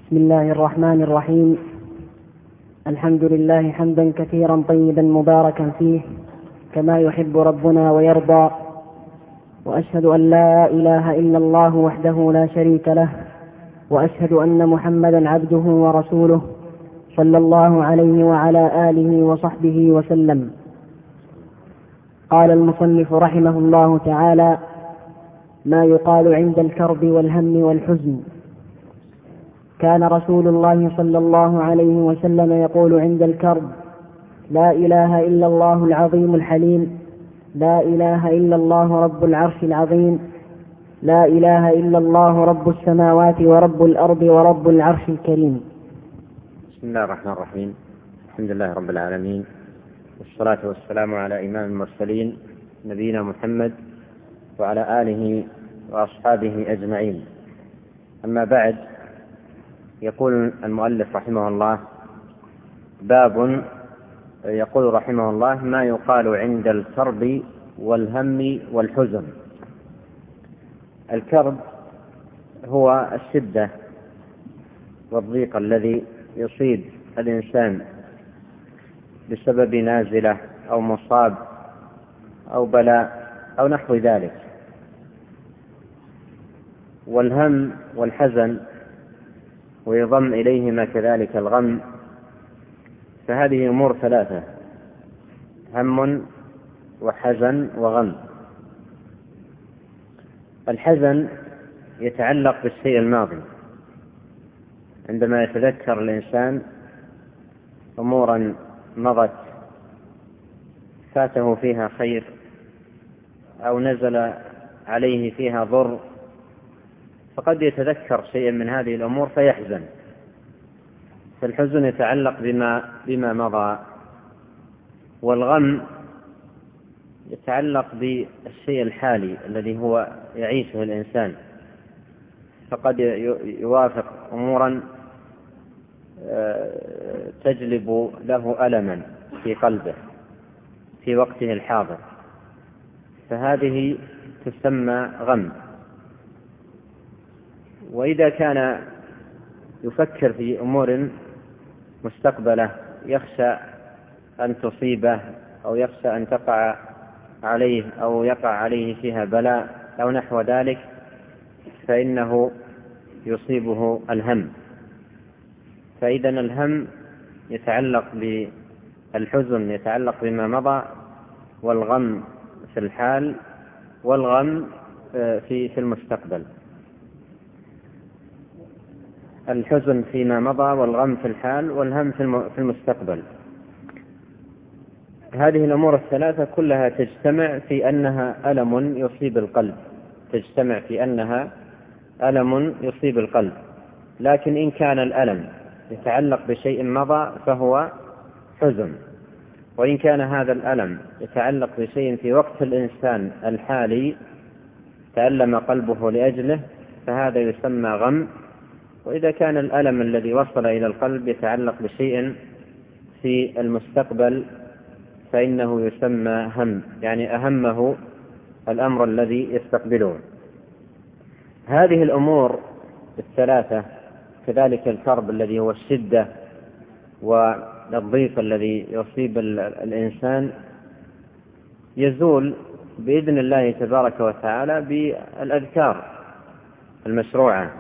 بسم الله الرحمن الرحيم. الحمد لله حمدا كثيرا طيبا مباركا فيه كما يحب ربنا ويرضى، وأشهد أن لا إله إلا الله وحده لا شريك له، وأشهد أن محمدا عبده ورسوله صلى الله عليه وعلى آله وصحبه وسلم. قال المصنف رحمه الله تعالى: ما يقال عند الكرب والهم والحزن. كان رسول الله صلى الله عليه وسلم يقول عند الكرب: لا إله إلا الله العظيم الحليم، لا إله إلا الله رب العرش العظيم، لا إله إلا الله رب السماوات ورب الأرض ورب العرش الكريم. بسم الله الرحمن الرحيم. الحمد لله رب العالمين، والصلاة والسلام على إمام المرسلين نبينا محمد وعلى آله وأصحابه أجمعين. أما بعد، يقول المؤلف رحمه الله: باب يقول رحمه الله: ما يقال عند الكرب والهم والحزن. الكرب هو الشدة والضيق الذي يصيب الإنسان بسبب نازلة أو مصاب أو بلاء أو نحو ذلك. والهم والحزن ويضم إليهما كذلك الغم، فهذه أمور ثلاثة: هم وحزن وغم. الحزن يتعلق بالشيء الماضي، عندما يتذكر الإنسان أمورا مضت فاته فيها خير أو نزل عليه فيها ضر، فقد يتذكر شيئا من هذه الأمور فيحزن. فالحزن يتعلق بما مضى، والغم يتعلق بالشيء بالحالي الذي هو يعيشه الإنسان، فقد يوافق أمورا تجلب له ألما في قلبه في وقته الحاضر، فهذه تسمى غم. وإذا كان يفكر في أمور مستقبلة يخشى أن تصيبه أو يخشى أن تقع عليه أو يقع عليه فيها بلاء أو نحو ذلك، فإنه يصيبه الهم. فإذا الهم يتعلق بالحزن يتعلق بما مضى، والغم في الحال، والغم في المستقبل. الحزن فيما مضى، والغم في الحال، والهم في المستقبل. هذه الأمور الثلاثة كلها تجتمع في أنها ألم يصيب القلب، تجتمع في أنها ألم يصيب القلب. لكن إن كان الألم يتعلق بشيء مضى فهو حزن، وإن كان هذا الألم يتعلق بشيء في وقت الإنسان الحالي تألم قلبه لأجله فهذا يسمى غم. وإذا كان الألم الذي وصل إلى القلب يتعلق بشيء في المستقبل فإنه يسمى هم، يعني أهمه الأمر الذي يستقبله. هذه الأمور الثلاثة، كذلك الكرب الذي هو الشدة والضيق الذي يصيب الإنسان، يزول بإذن الله تبارك وتعالى بالأذكار المشروعة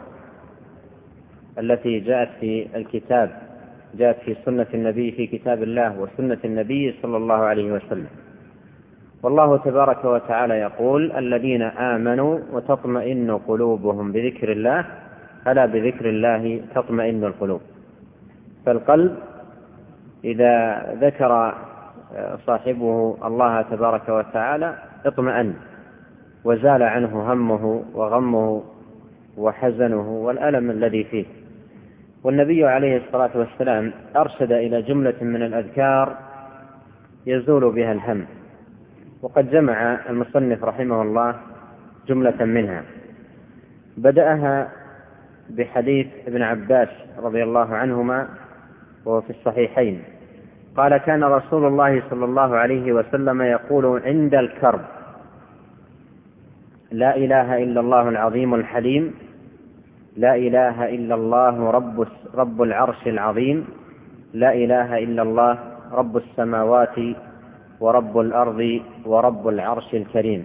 التي جاءت في الكتاب، جاءت في سنة النبي، في كتاب الله وسنة النبي صلى الله عليه وسلم. والله تبارك وتعالى يقول: الذين آمنوا وتطمئن قلوبهم بذكر الله، ألا بذكر الله تطمئن القلوب. فالقلب إذا ذكر صاحبه الله تبارك وتعالى اطمئن، وزال عنه همه وغمه وحزنه والألم الذي فيه. والنبي عليه الصلاة والسلام أرشد إلى جملة من الأذكار يزول بها الهم، وقد جمع المصنف رحمه الله جملة منها. بدأها بحديث ابن عباس رضي الله عنهما وهو في الصحيحين، قال: كان رسول الله صلى الله عليه وسلم يقول عند الكرب: لا إله إلا الله العظيم الحليم، لا إله إلا الله رب العرش العظيم، لا إله إلا الله رب السماوات ورب الأرض ورب العرش الكريم.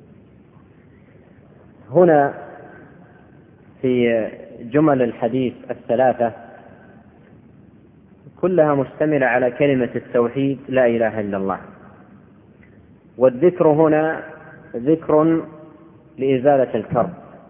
هنا في جمل الحديث الثلاثة كلها مشتملة على كلمة التوحيد لا إله إلا الله، والذكر هنا ذكر لإزالة الكرب.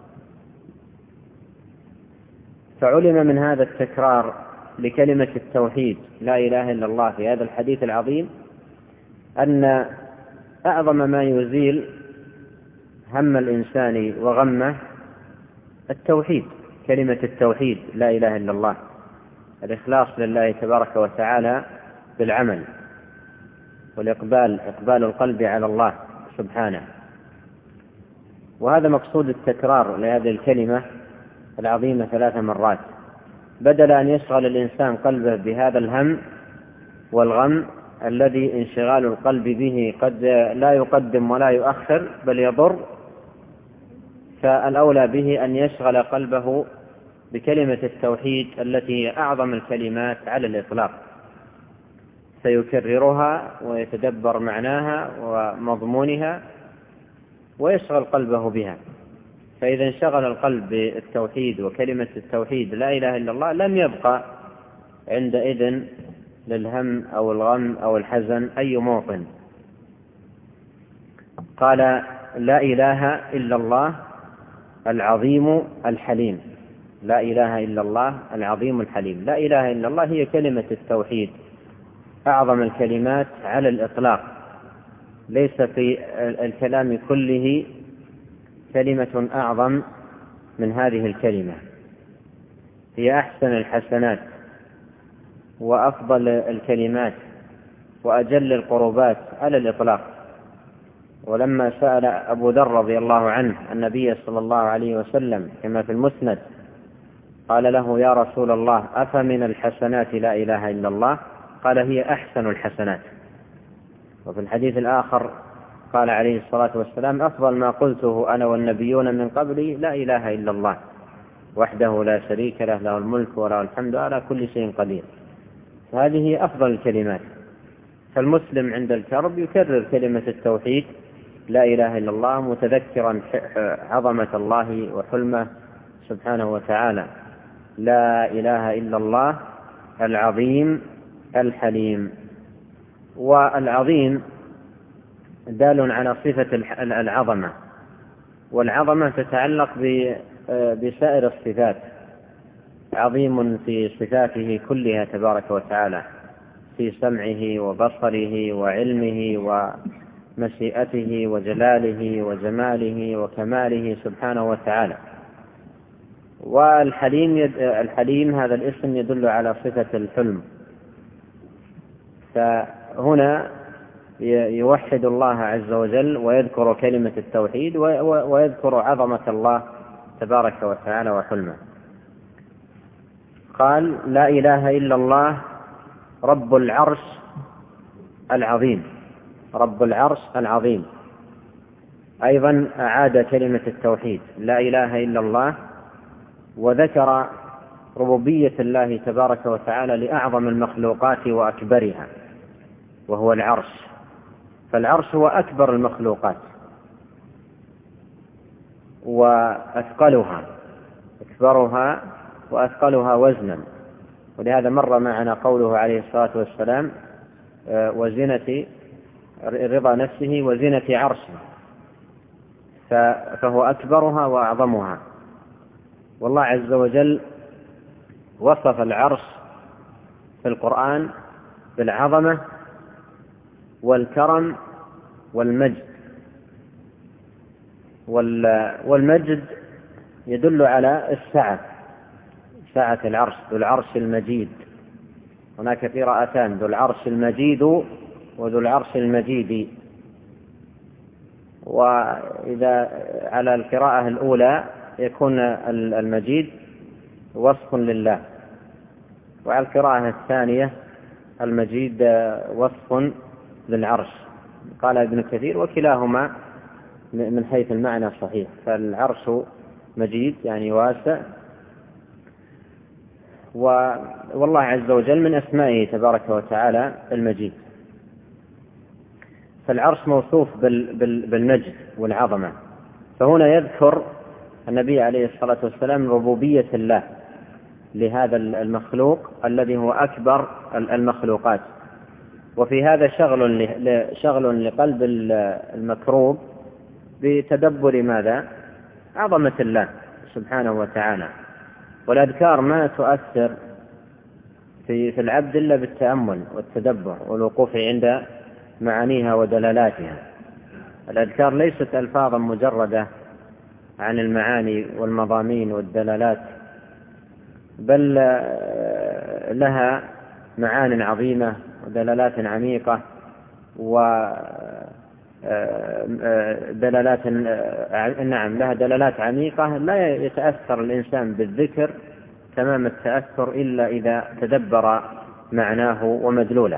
فعلم من هذا التكرار لكلمة التوحيد لا إله إلا الله في هذا الحديث العظيم أن أعظم ما يزيل هم الإنسان وغمه التوحيد، كلمة التوحيد لا إله إلا الله، الإخلاص لله تبارك وتعالى بالعمل، والإقبال القلب على الله سبحانه. وهذا مقصود التكرار لهذه الكلمة العظيمة 3 مرات، بدل أن يشغل الإنسان قلبه بهذا الهم والغم الذي انشغال القلب به قد لا يقدم ولا يؤخر بل يضر، فالأولى به أن يشغل قلبه بكلمة التوحيد التي هي أعظم الكلمات على الإطلاق، سيكررها ويتدبر معناها ومضمونها ويشغل قلبه بها. فإذا انشغل القلب بالتوحيد وكلمة التوحيد لا إله إلا الله لم يبقى عندئذ للهم أو الغم أو الحزن أي موطن. قال لا إله إلا الله العظيم الحليم، لا إله إلا الله العظيم الحليم. لا إله إلا الله هي كلمة التوحيد أعظم الكلمات على الإطلاق، ليس في الكلام كله كلمة أعظم من هذه الكلمة، هي أحسن الحسنات وأفضل الكلمات وأجل القربات على الإطلاق. ولما سأل أبو ذر رضي الله عنه النبي صلى الله عليه وسلم كما في المسند قال له يا رسول الله أفمن الحسنات لا إله إلا الله؟ قال هي أحسن الحسنات. وفي الحديث الآخر قال عليه الصلاة والسلام أفضل ما قلته أنا والنبيون من قبلي لا إله إلا الله وحده لا شريك له، له الملك وله الحمد على كل شيء قدير. هذه أفضل الكلمات. فالمسلم عند الكرب يكرر كلمة التوحيد لا إله إلا الله متذكرا عظمة الله وحلمه سبحانه وتعالى. لا إله إلا الله العظيم الحليم. والعظيم دال على صفة العظمة، والعظمة تتعلق بسائر الصفات، عظيم في صفاته كلها تبارك وتعالى، في سمعه وبصره وعلمه ومشيئته وجلاله وجماله وكماله سبحانه وتعالى. والحليم هذا الاسم يدل على صفة الحلم. فهنا يوحد الله عز وجل ويذكر كلمة التوحيد ويذكر عظمة الله تبارك وتعالى وحلمه. قال لا إله إلا الله رب العرش العظيم، رب العرش العظيم. أيضا أعاد كلمة التوحيد لا إله إلا الله، وذكر ربوبية الله تبارك وتعالى لأعظم المخلوقات وأكبرها وهو العرش. فالعرش هو أكبر المخلوقات وأثقلها، أكبرها وأثقلها وزنا. ولهذا مر معنا قوله عليه الصلاة والسلام وزنة رضا نفسه وزنة عرشه، فهو أكبرها وأعظمها. والله عز وجل وصف العرش في القرآن بالعظمة والكرم والمجد. والمجد يدل على السعة، سعة العرش، ذو العرش المجيد. هناك قراءتان ذو العرش المجيد وذو العرش المجيد. وإذا على القراءة الأولى يكون المجيد وصف لله، وعلى القراءة الثانية المجيد وصف للعرش. قال ابن كثير وكلاهما من حيث المعنى صحيح، فالعرش مجيد يعني واسع، والله عز وجل من أسمائه تبارك وتعالى المجيد. فالعرش موصوف بالمجد والعظمة. فهنا يذكر النبي عليه الصلاة والسلام ربوبية الله لهذا المخلوق الذي هو أكبر المخلوقات. وفي هذا شغل لقلب المكروب بتدبر ماذا؟ عظمة الله سبحانه وتعالى. والأذكار ما تؤثر في العبد إلا بالتأمل والتدبر والوقوف عند معانيها ودلالاتها. الأذكار ليست ألفاظا مجردة عن المعاني والمضامين والدلالات، بل لها معان عظيمة ودلالات عميقة ودلالات لها دلالات عميقة لا يتأثر الإنسان بالذكر تمام التأثر إلا إذا تدبر معناه ومدلوله.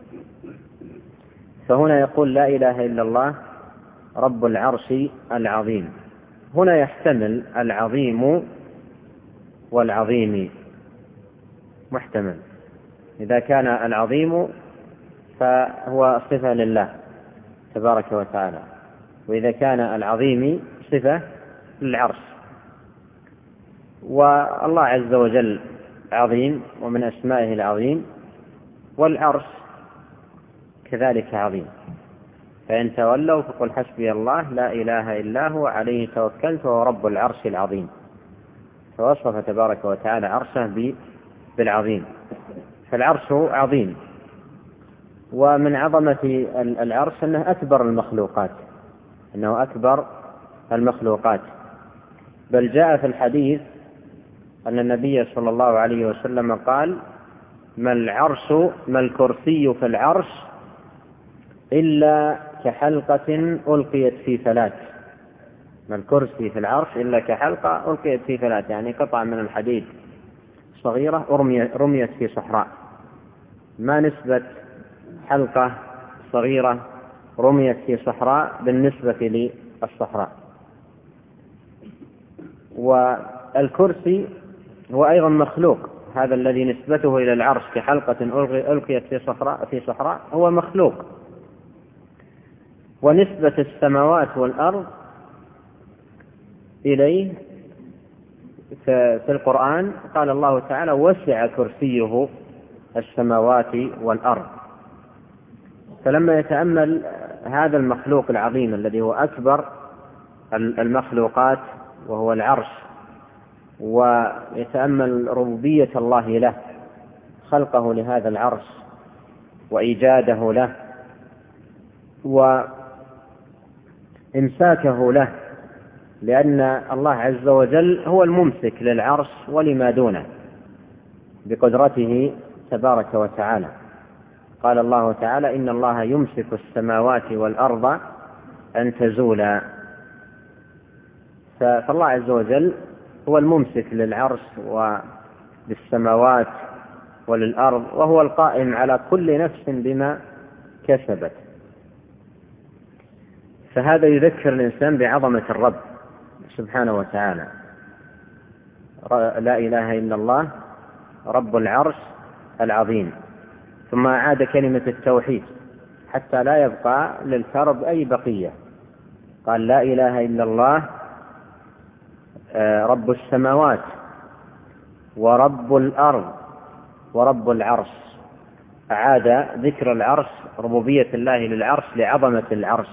فهنا يقول لا إله إلا الله رب العرش العظيم. هنا يحتمل العظيم والعظيم، محتمل. إذا كان العظيم فهو صفة لله تبارك وتعالى، وإذا كان العظيم صفة للعرش. والله عز وجل عظيم ومن أسمائه العظيم، والعرش كذلك عظيم. فإن تولوا فقل حسبي الله لا إله إلا هو عليه توكلت وهو رب العرش العظيم. فوصف تبارك وتعالى عرشه بالعظيم. فالعرش عظيم، ومن عظمة العرش أنه أكبر المخلوقات. بل جاء في الحديث أن النبي صلى الله عليه وسلم قال ما الكرسي في العرش إلا كحلقة ألقيت في فلاة. ما الكرسي في العرش إلا كحلقة ألقيت في فلاة، يعني قطعة من الحديد صغيرة رميت في صحراء. ما نسبة حلقة صغيرة رميت في صحراء بالنسبة للصحراء؟ والكرسي هو أيضا مخلوق، هذا الذي نسبته إلى العرش كحلقة ألقيت في صحراء هو مخلوق. ونسبة السماوات والأرض إليه في القرآن قال الله تعالى وسع كرسيه السماوات والأرض. فلما يتأمل هذا المخلوق العظيم الذي هو أكبر المخلوقات وهو العرش، ويتأمل ربوبية الله له، خلقه لهذا العرش وإيجاده له وإمساكه له، لأن الله عز وجل هو الممسك للعرش ولما دونه بقدرته تبارك وتعالى. قال الله تعالى إن الله يمسك السماوات والأرض أن تزولا. فالله عز وجل هو الممسك للعرش وللسماوات وللأرض، وهو القائم على كل نفس بما كسبت. فهذا يذكر الإنسان بعظمة الرب سبحانه وتعالى. لا إله إلا الله رب العرش العظيم. ثم أعاد كلمة التوحيد حتى لا يبقى للكرب أي بقية. قال لا إله إلا الله رب السماوات ورب الأرض ورب العرش. أعاد ذكر العرش، ربوبية الله للعرش لعظمة العرش،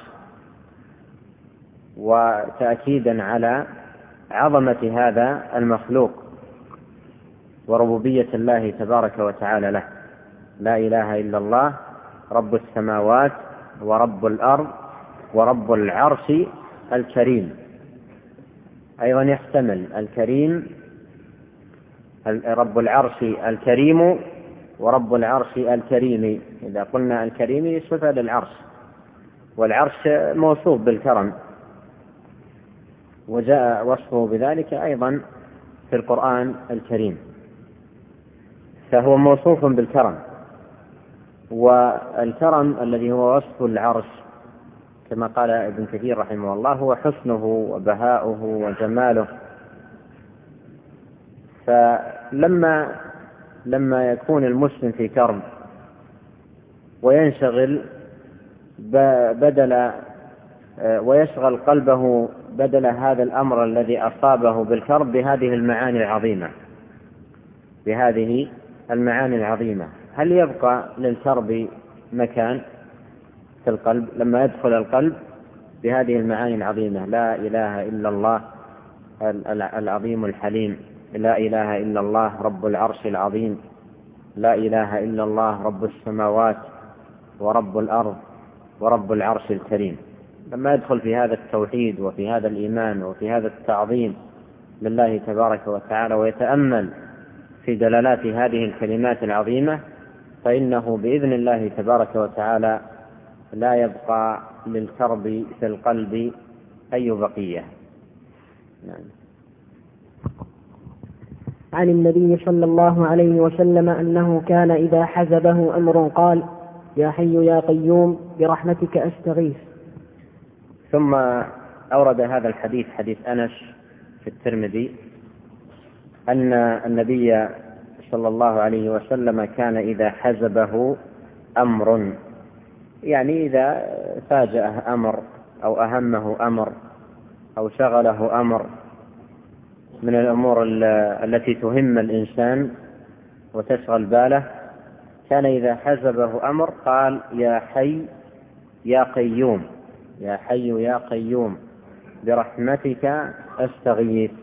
وتأكيدا على عظمة هذا المخلوق وربوبية الله تبارك وتعالى له. لا إله إلا الله رب السماوات ورب الأرض ورب العرش الكريم. أيضا يحتمل الكريم رب العرش الكريم ورب العرش الكريم. إذا قلنا الكريم صفة للعرش، والعرش موصوف بالكرم، وجاء وصفه بذلك أيضا في القرآن الكريم، فهو موصوف بالكرم. والكرم الذي هو وصف العرش كما قال ابن كثير رحمه الله هو حسنه وبهاؤه وجماله. فلما لما يكون المسلم في كرب وينشغل ويشغل قلبه بدل هذا الأمر الذي أصابه بالكرب بهذه المعاني العظيمة، هل يبقى للكرب مكان في القلب لما يدخل القلب بهذه المعاني العظيمة؟ لا إله إلا الله العظيم الحليم، لا إله إلا الله رب العرش العظيم، لا إله إلا الله رب السماوات ورب الأرض ورب العرش الكريم. لما يدخل في هذا التوحيد وفي هذا الإيمان وفي هذا التعظيم لله تبارك وتعالى ويتأمل في دلالات هذه الكلمات العظيمة، فإنه بإذن الله تبارك وتعالى لا يبقى للكرب في القلب أي بقية. عن النبي صلى الله عليه وسلم أنه كان إذا حزبه أمر قال: يا حي يا قيوم برحمتك أستغيث. ثم أورد هذا الحديث، حديث أنس في الترمذي، أن النبي صلى الله عليه وسلم كان إذا حزبه أمر، يعني إذا فاجأه أمر أو أهمه أمر أو شغله أمر من الأمور التي تهم الإنسان وتشغل باله، كان إذا حزبه أمر قال: يا حي يا قيوم، يا حي يا قيوم برحمتك أستغيث.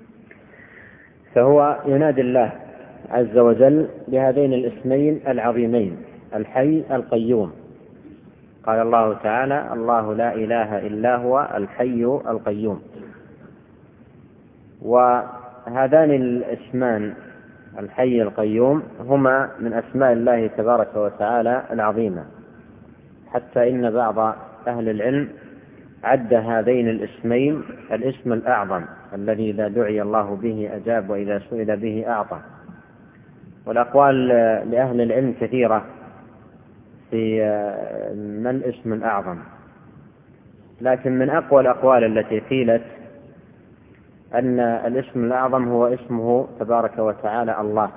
فهو ينادي الله عز وجل بهذين الاسمين العظيمين، الحي القيوم. قال الله تعالى: الله لا إله إلا هو الحي القيوم. وهذان الاسمان الحي القيوم هما من أسماء الله تبارك وتعالى العظيمة، حتى إن بعض أهل العلم عد هذين الاسمين الاسم الأعظم الذي إذا دعي الله به أجاب وإذا سئل به أعطى. والأقوال لأهل العلم كثيرة في ما الاسم الأعظم، لكن من أقوى الأقوال التي قيلت أن الاسم الأعظم هو اسمه تبارك وتعالى الله.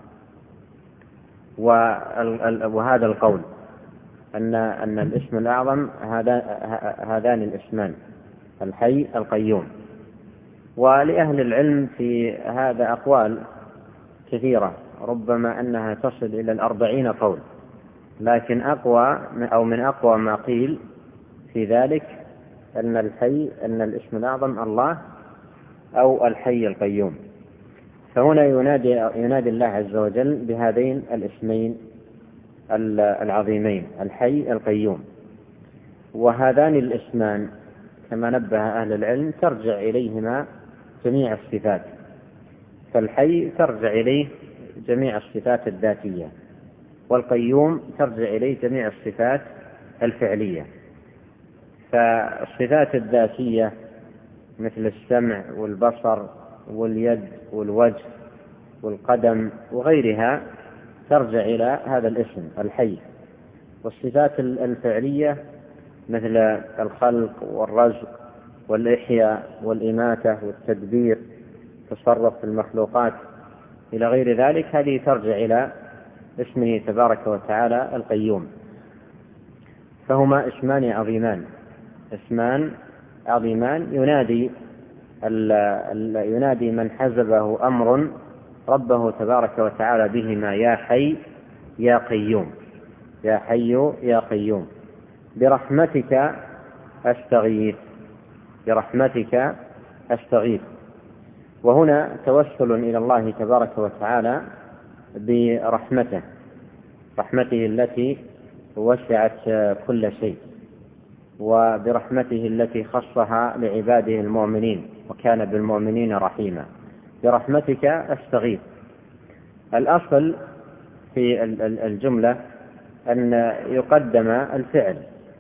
وهذا القول أن الاسم الأعظم هذان الاسمان الحي القيوم. ولأهل العلم في هذا أقوال كثيرة، ربما أنها تصل إلى 40 قول، لكن من أقوى ما قيل في ذلك أن الاسم الأعظم الله أو الحي القيوم. فهنا ينادي الله عز وجل بهذين الاسمين العظيمين الحي القيوم. وهذان الاسمان كما نبه أهل العلم ترجع إليهما جميع الصفات، فالحي ترجع إليه جميع الصفات الذاتية، والقيوم ترجع إليه جميع الصفات الفعلية. فالصفات الذاتية مثل السمع والبصر واليد والوجه والقدم وغيرها ترجع إلى هذا الاسم الحي. والصفات الفعلية مثل الخلق والرزق والإحياء والإماتة والتدبير، تصرف في المخلوقات إلى غير ذلك، هذه ترجع إلى اسمه تبارك وتعالى القيوم. فهما اسمان عظيمان ينادي من حزبه أمر ربه تبارك وتعالى بهما: يا حي يا قيوم، يا حي يا قيوم برحمتك أستغيث، برحمتك أستغيث. وهنا توسل إلى الله تبارك وتعالى برحمته، رحمته التي وسعت كل شيء، وبرحمته التي خصها لعباده المؤمنين وكان بالمؤمنين رحيما. برحمتك أستغيث. الأصل في الجملة أن يقدم الفعل،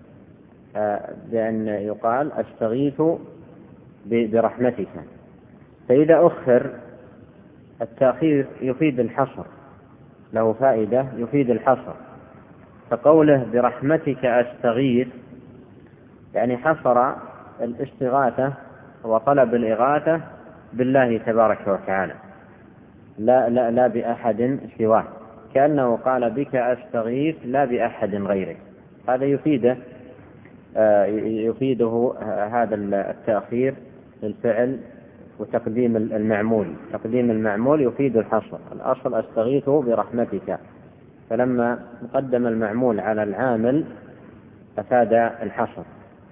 بأن يقال أستغيث برحمتك، فإذا أخر التأخير يفيد الحصر، له فائدة يفيد الحصر. فقوله برحمتك أستغيث يعني حصر الاستغاثة وطلب الإغاثة بالله تبارك وتعالى، لا بأحد سواه، كأنه قال بك أستغيث لا بأحد غيرك. هذا يفيده هذا التأخير للفعل وتقديم المعمول. تقديم المعمول يفيد الحصر. الأصل أستغيث برحمتك، فلما قدم المعمول على العامل أفاد الحصر.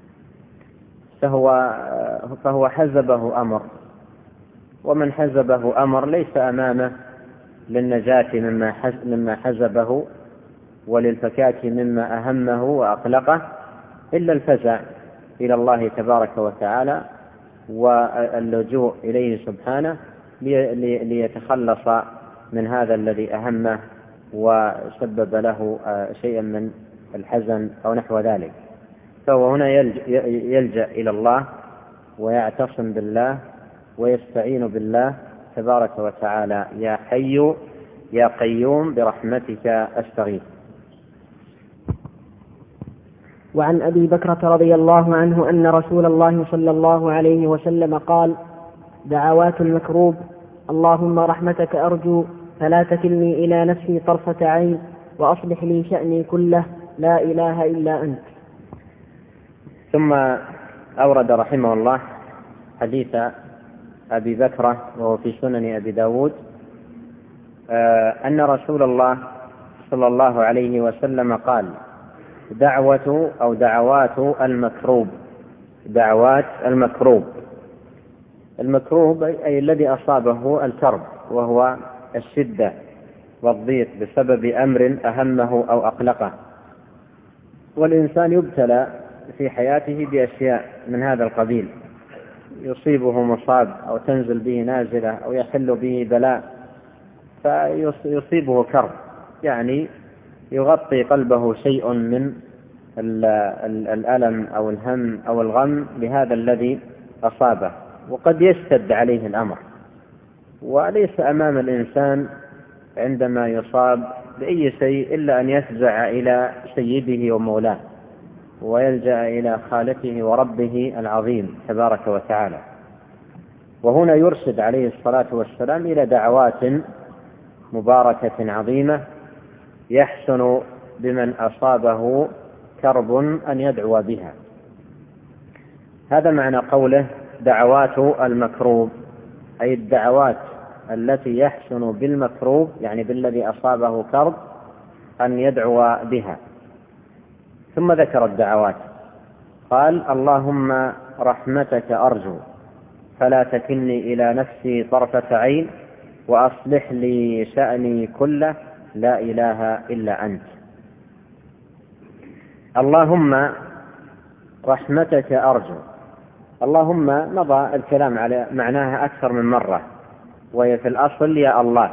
فهو حزبه أمر، ومن حزبه أمر ليس أمامه للنجاة مما حزبه وللفكاك مما أهمه وأقلقه إلا الفزع إلى الله تبارك وتعالى واللجوء إليه سبحانه ليتخلص من هذا الذي أهمه وسبب له شيئا من الحزن أو نحو ذلك. فهو هنا يلجأ إلى الله ويعتصم بالله ويستعين بالله تبارك وتعالى. يا حي يا قيوم برحمتك أستغيث. وعن أبي بكرة رضي الله عنه أن رسول الله صلى الله عليه وسلم قال: دعوات المكروب: اللهم رحمتك أرجو فلا تكلني إلى نفسي طرفة عين وأصلح لي شأني كله لا إله إلا أنت. ثم أورد رحمه الله حديث أبي بكرة وهو في سنن أبي داود أن رسول الله صلى الله عليه وسلم قال: دعوات المكروب. دعوات المكروب أي الذي أصابه الكرب، وهو الشدة والضيق بسبب أمر أهمه أو أقلقه. والإنسان يبتلى في حياته بأشياء من هذا القبيل، يصيبه مصاب أو تنزل به نازلة أو يحل به بلاء فيصيبه كرب، يعني يغطي قلبه شيء من الألم أو الهم أو الغم بهذا الذي أصابه، وقد يشتد عليه الأمر. وليس أمام الإنسان عندما يصاب بأي شيء إلا أن يفزع إلى سيده ومولاه ويلجأ إلى خالقه وربه العظيم تبارك وتعالى. وهنا يرشد عليه الصلاة والسلام إلى دعوات مباركة عظيمة يحسن بمن أصابه كرب أن يدعو بها. هذا معنى قوله دعوات المكروب، أي الدعوات التي يحسن بالمكروب، يعني بالذي أصابه كرب، أن يدعو بها. ثم ذكر الدعوات قال: اللهم رحمتك أرجو فلا تكلني إلى نفسي طرفة عين وأصلح لي شأني كله لا إله إلا أنت. اللهم رحمتك أرجو. اللهم مضى الكلام على معناها أكثر من مرة، وهي في الأصل يا الله،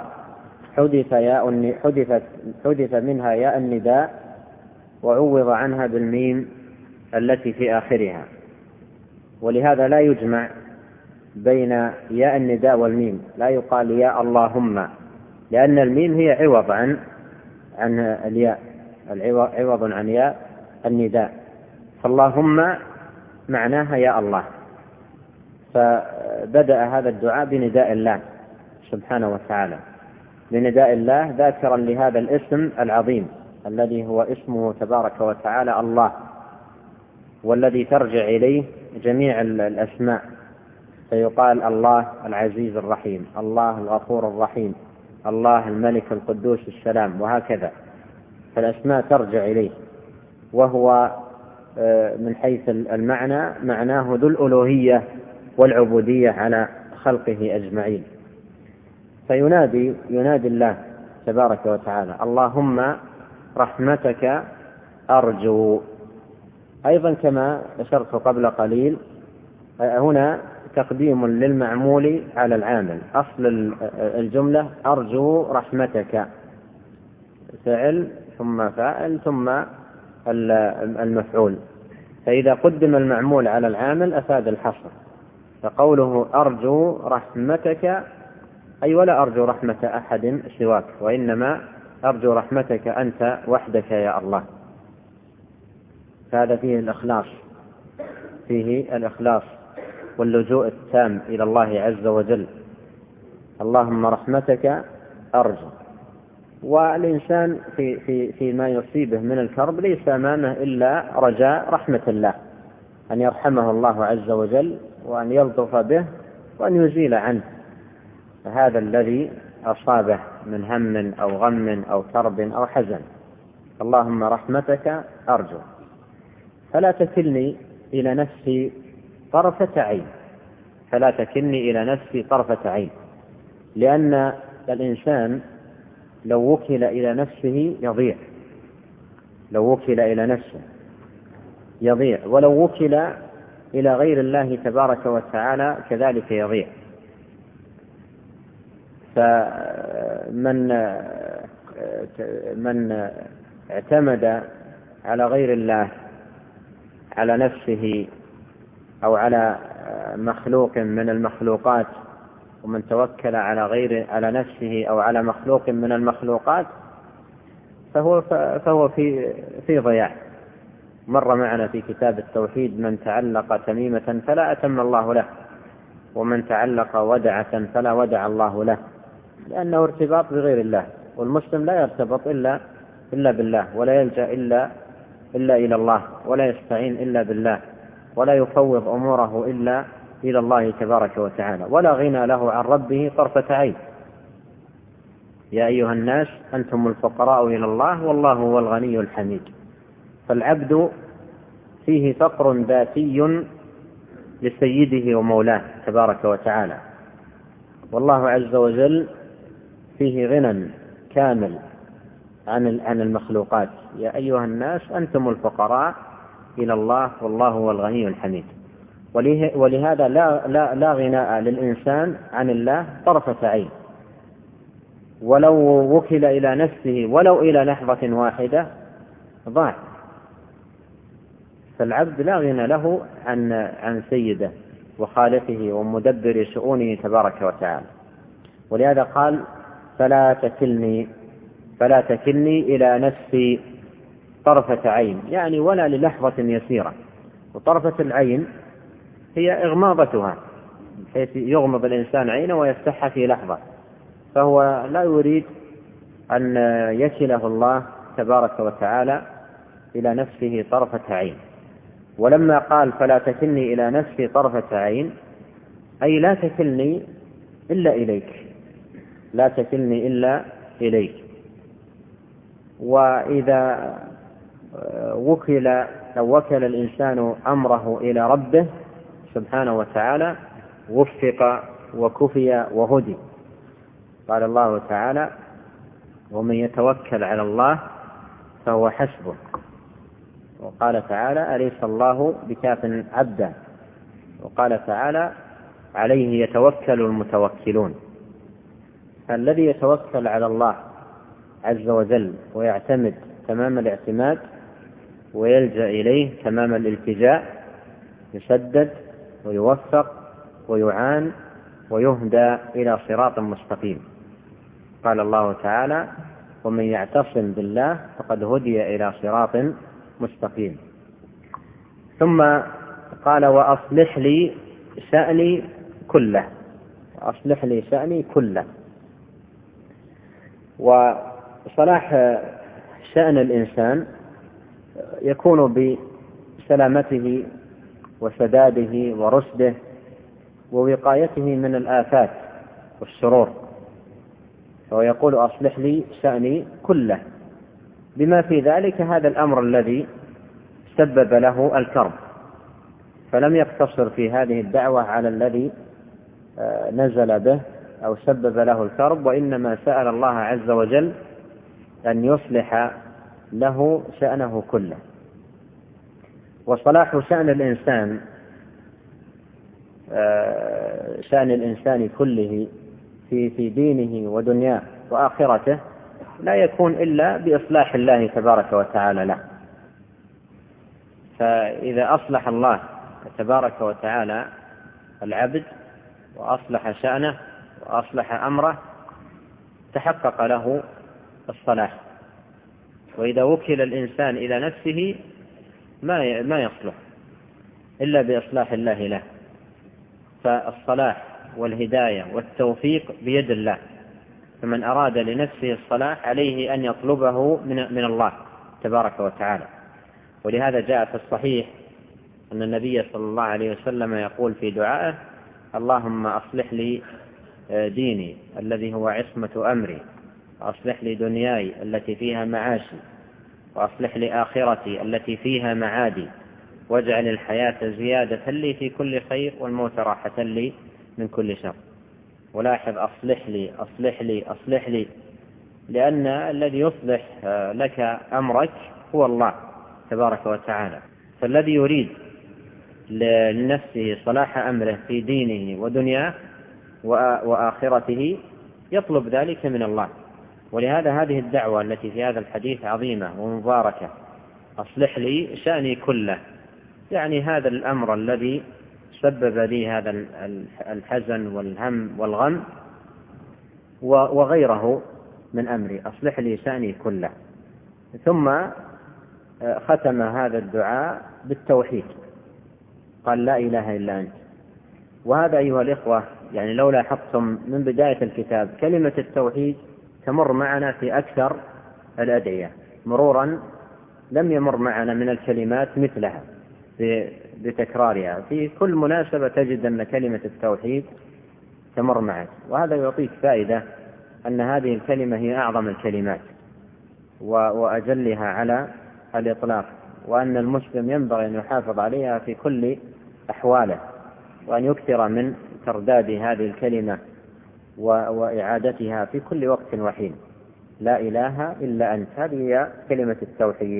حدث منها ياء النداء وعوض عنها بالميم التي في آخرها، ولهذا لا يجمع بين ياء النداء والميم، لا يقال يا اللهم، لأن الميم هي عوض عن الياء، عوض عن ياء النداء. فاللهم معناها يا الله، فبدأ هذا الدعاء بنداء الله سبحانه وتعالى، بنداء الله ذاكرا لهذا الاسم العظيم الذي هو اسمه تبارك وتعالى الله، والذي ترجع إليه جميع الأسماء، فيقال الله العزيز الرحيم، الله الغفور الرحيم، الله الملك القدوس السلام، وهكذا. فالأسماء ترجع إليه، وهو من حيث المعنى معناه ذو الألوهية والعبودية على خلقه أجمعين. فينادي الله تبارك وتعالى: اللهم رحمتك أرجو. أيضا كما أشرت قبل قليل، هنا تقديم للمعمول على العامل. أصل الجملة أرجو رحمتك، فعل ثم فاعل ثم المفعول، فإذا قدم المعمول على العامل أفاد الحصر. فقوله أرجو رحمتك أي ولا أرجو رحمة أحد سواك، وإنما أرجو رحمتك أنت وحدك يا الله. فهذا فيه الإخلاص واللجوء التام إلى الله عز وجل، اللهم رحمتك أرجو. والإنسان فيما يصيبه من الكرب ليس أمامه إلا رجاء رحمة الله، أن يرحمه الله عز وجل وأن يلطف به وأن يزيل عنه هذا الذي أصابه من هم أو غم أو كرب أو حزن. اللهم رحمتك أرجو. فلا تكلني إلى نفسي طرفة عين، فلا تكلني إلى نفسي طرفة عين، لأن الإنسان لو وكل إلى نفسه يضيع، لو وكل إلى نفسه يضيع، ولو وكل إلى غير الله تبارك وتعالى كذلك يضيع. فمن اعتمد على غير الله، على نفسه أو على مخلوق من المخلوقات، ومن توكل على نفسه أو على مخلوق من المخلوقات فهو في ضياع. مر معنا في كتاب التوحيد: من تعلق تميمة فلا أتم الله له، ومن تعلق ودعة فلا ودع الله له، لأنه ارتباط بغير الله. والمسلم لا يرتبط إلا بالله، ولا يلجأ إلا إلى الله، ولا يستعين إلا بالله، ولا يفوض أموره إلا إلى الله تبارك وتعالى، ولا غنى له عن ربه طرفة عين. يا أيها الناس أنتم الفقراء إلى الله والله هو الغني الحميد. فالعبد فيه فقر ذاتي لسيده ومولاه تبارك وتعالى، والله عز وجل فيه غنى كامل عن المخلوقات. يا أيها الناس أنتم الفقراء إلى الله والله هو الغني الحميد. ولهذا لا غناء للإنسان عن الله طرفة عين، ولو وكل إلى نفسه ولو إلى لحظة واحدة ضاع. فالعبد لا غنى له عن سيده وخالقه ومدبر شؤونه تبارك وتعالى. ولهذا قال: فلا تكلني إلى نفسي طرفة عين، يعني ولا للحظة يسيرة. وطرفة العين هي إغماضتها، حيث يغمض الإنسان عينه ويفتحها في لحظة، فهو لا يريد أن يكله الله تبارك وتعالى إلى نفسه طرفة عين. ولما قال: فلا تكلني إلى نفسي طرفة عين، أي لا تكلني إلا إليك، لا تكلني إلا إليك. وإذا وكل الإنسان أمره إلى ربه سبحانه وتعالى وفق وكفي وهدي. قال الله تعالى: ومن يتوكل على الله فهو حسبه. وقال تعالى: أليس الله بكاف عبدا. وقال تعالى: عليه يتوكل المتوكلون. الذي يتوكل على الله عز وجل ويعتمد تمام الاعتماد ويلجأ إليه تمام الالتجاء يسدد ويوفق ويعان ويهدى إلى صراط مستقيم. قال الله تعالى: ومن يعتصم بالله فقد هدي إلى صراط مستقيم. ثم قال: وأصلح لي شأني كله، أصلح لي شأني كله. وصلاح شأن الإنسان يكون بسلامته وسداده ورشده ووقايته من الآفات والشرور. فهو يقول: أصلح لي شأني كله، بما في ذلك هذا الأمر الذي سبب له الكرب. فلم يقتصر في هذه الدعوة على الذي نزل به أو سبب له الكرب، وإنما سأل الله عز وجل أن يصلح له شأنه كله. وصلاح شأن الإنسان كله في دينه ودنياه وآخرته لا يكون إلا بإصلاح الله تبارك وتعالى له. فإذا أصلح الله تبارك وتعالى العبد وأصلح شأنه وأصلح أمره تحقق له الصلاح. وإذا وكل الإنسان إلى نفسه ما يصلح إلا بإصلاح الله له. فالصلاح والهداية والتوفيق بيد الله، فمن أراد لنفسه الصلاح عليه أن يطلبه من الله تبارك وتعالى. ولهذا جاء في الصحيح أن النبي صلى الله عليه وسلم يقول في دعائه: اللهم أصلح لي ديني الذي هو عصمة أمري، وأصلح لي دنياي التي فيها معاشي، وأصلح لي آخرتي التي فيها معادي، واجعل الحياة زيادة لي في كل خير والموت راحة لي من كل شر. ولاحظ أصلح لي أصلح لي أصلح لي، لأن الذي يصلح لك أمرك هو الله تبارك وتعالى. فالذي يريد لنفسه صلاح أمره في دينه ودنياه وآخرته يطلب ذلك من الله. ولهذا هذه الدعوة التي في هذا الحديث عظيمة ومباركة: أصلح لي شأني كله، يعني هذا الأمر الذي سبب لي هذا الحزن والهم والغم وغيره من أمري، أصلح لي شأني كله. ثم ختم هذا الدعاء بالتوحيد، قال: لا إله إلا أنت. وهذا أيها الإخوة يعني لو لاحظتم من بداية الكتاب كلمة التوحيد تمر معنا في أكثر الأدعية مرورا، لم يمر معنا من الكلمات مثلها بتكرارها. في كل مناسبة تجد أن كلمة التوحيد تمر معك، وهذا يعطيك فائدة أن هذه الكلمة هي أعظم الكلمات وأجلها على الإطلاق، وأن المسلم ينبغي أن يحافظ عليها في كل أحواله، وأن يكثر من ترداد هذه الكلمة وإعادتها في كل وقت وحين. لا إله إلا أنت، هذه هي كلمة التوحيد.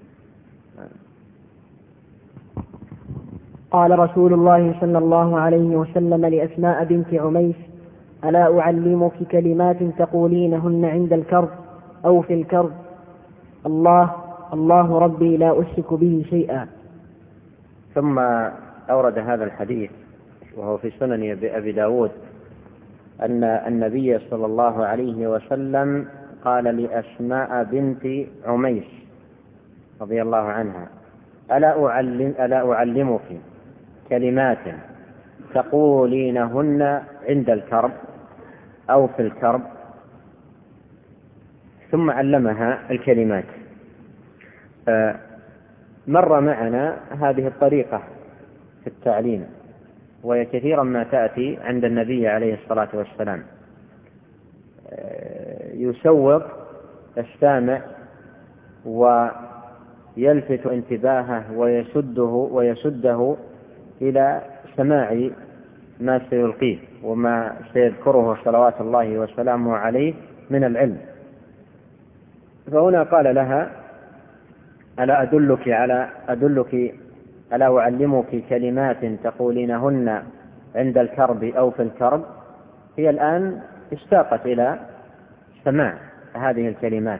قال رسول الله صلى الله عليه وسلم لأسماء بنت عميس: ألا أعلمك كلمات تقولينهن عند الكرب أو في الكرب؟ الله ربي لا أشرك به شيئا. ثم أورد هذا الحديث وهو في سنن أبي داود أن النبي صلى الله عليه وسلم قال لأسماء بنت عميس رضي الله عنها: ألا أعلمك كلمات تقولينهن عند الكرب أو في الكرب؟ ثم علمها الكلمات. مر معنا هذه الطريقة في التعليم، وهي كثيرا ما تأتي عند النبي عليه الصلاة والسلام. يشوق السامع ويلفت انتباهه ويشده إلى سماع ما سيلقيه وما سيذكره صلوات الله وسلامه عليه من العلم. فهنا قال لها: ألا أعلمك كلمات تقولينهن عند الكرب أو في الكرب؟ هي الآن اشتاقت إلى سماع هذه الكلمات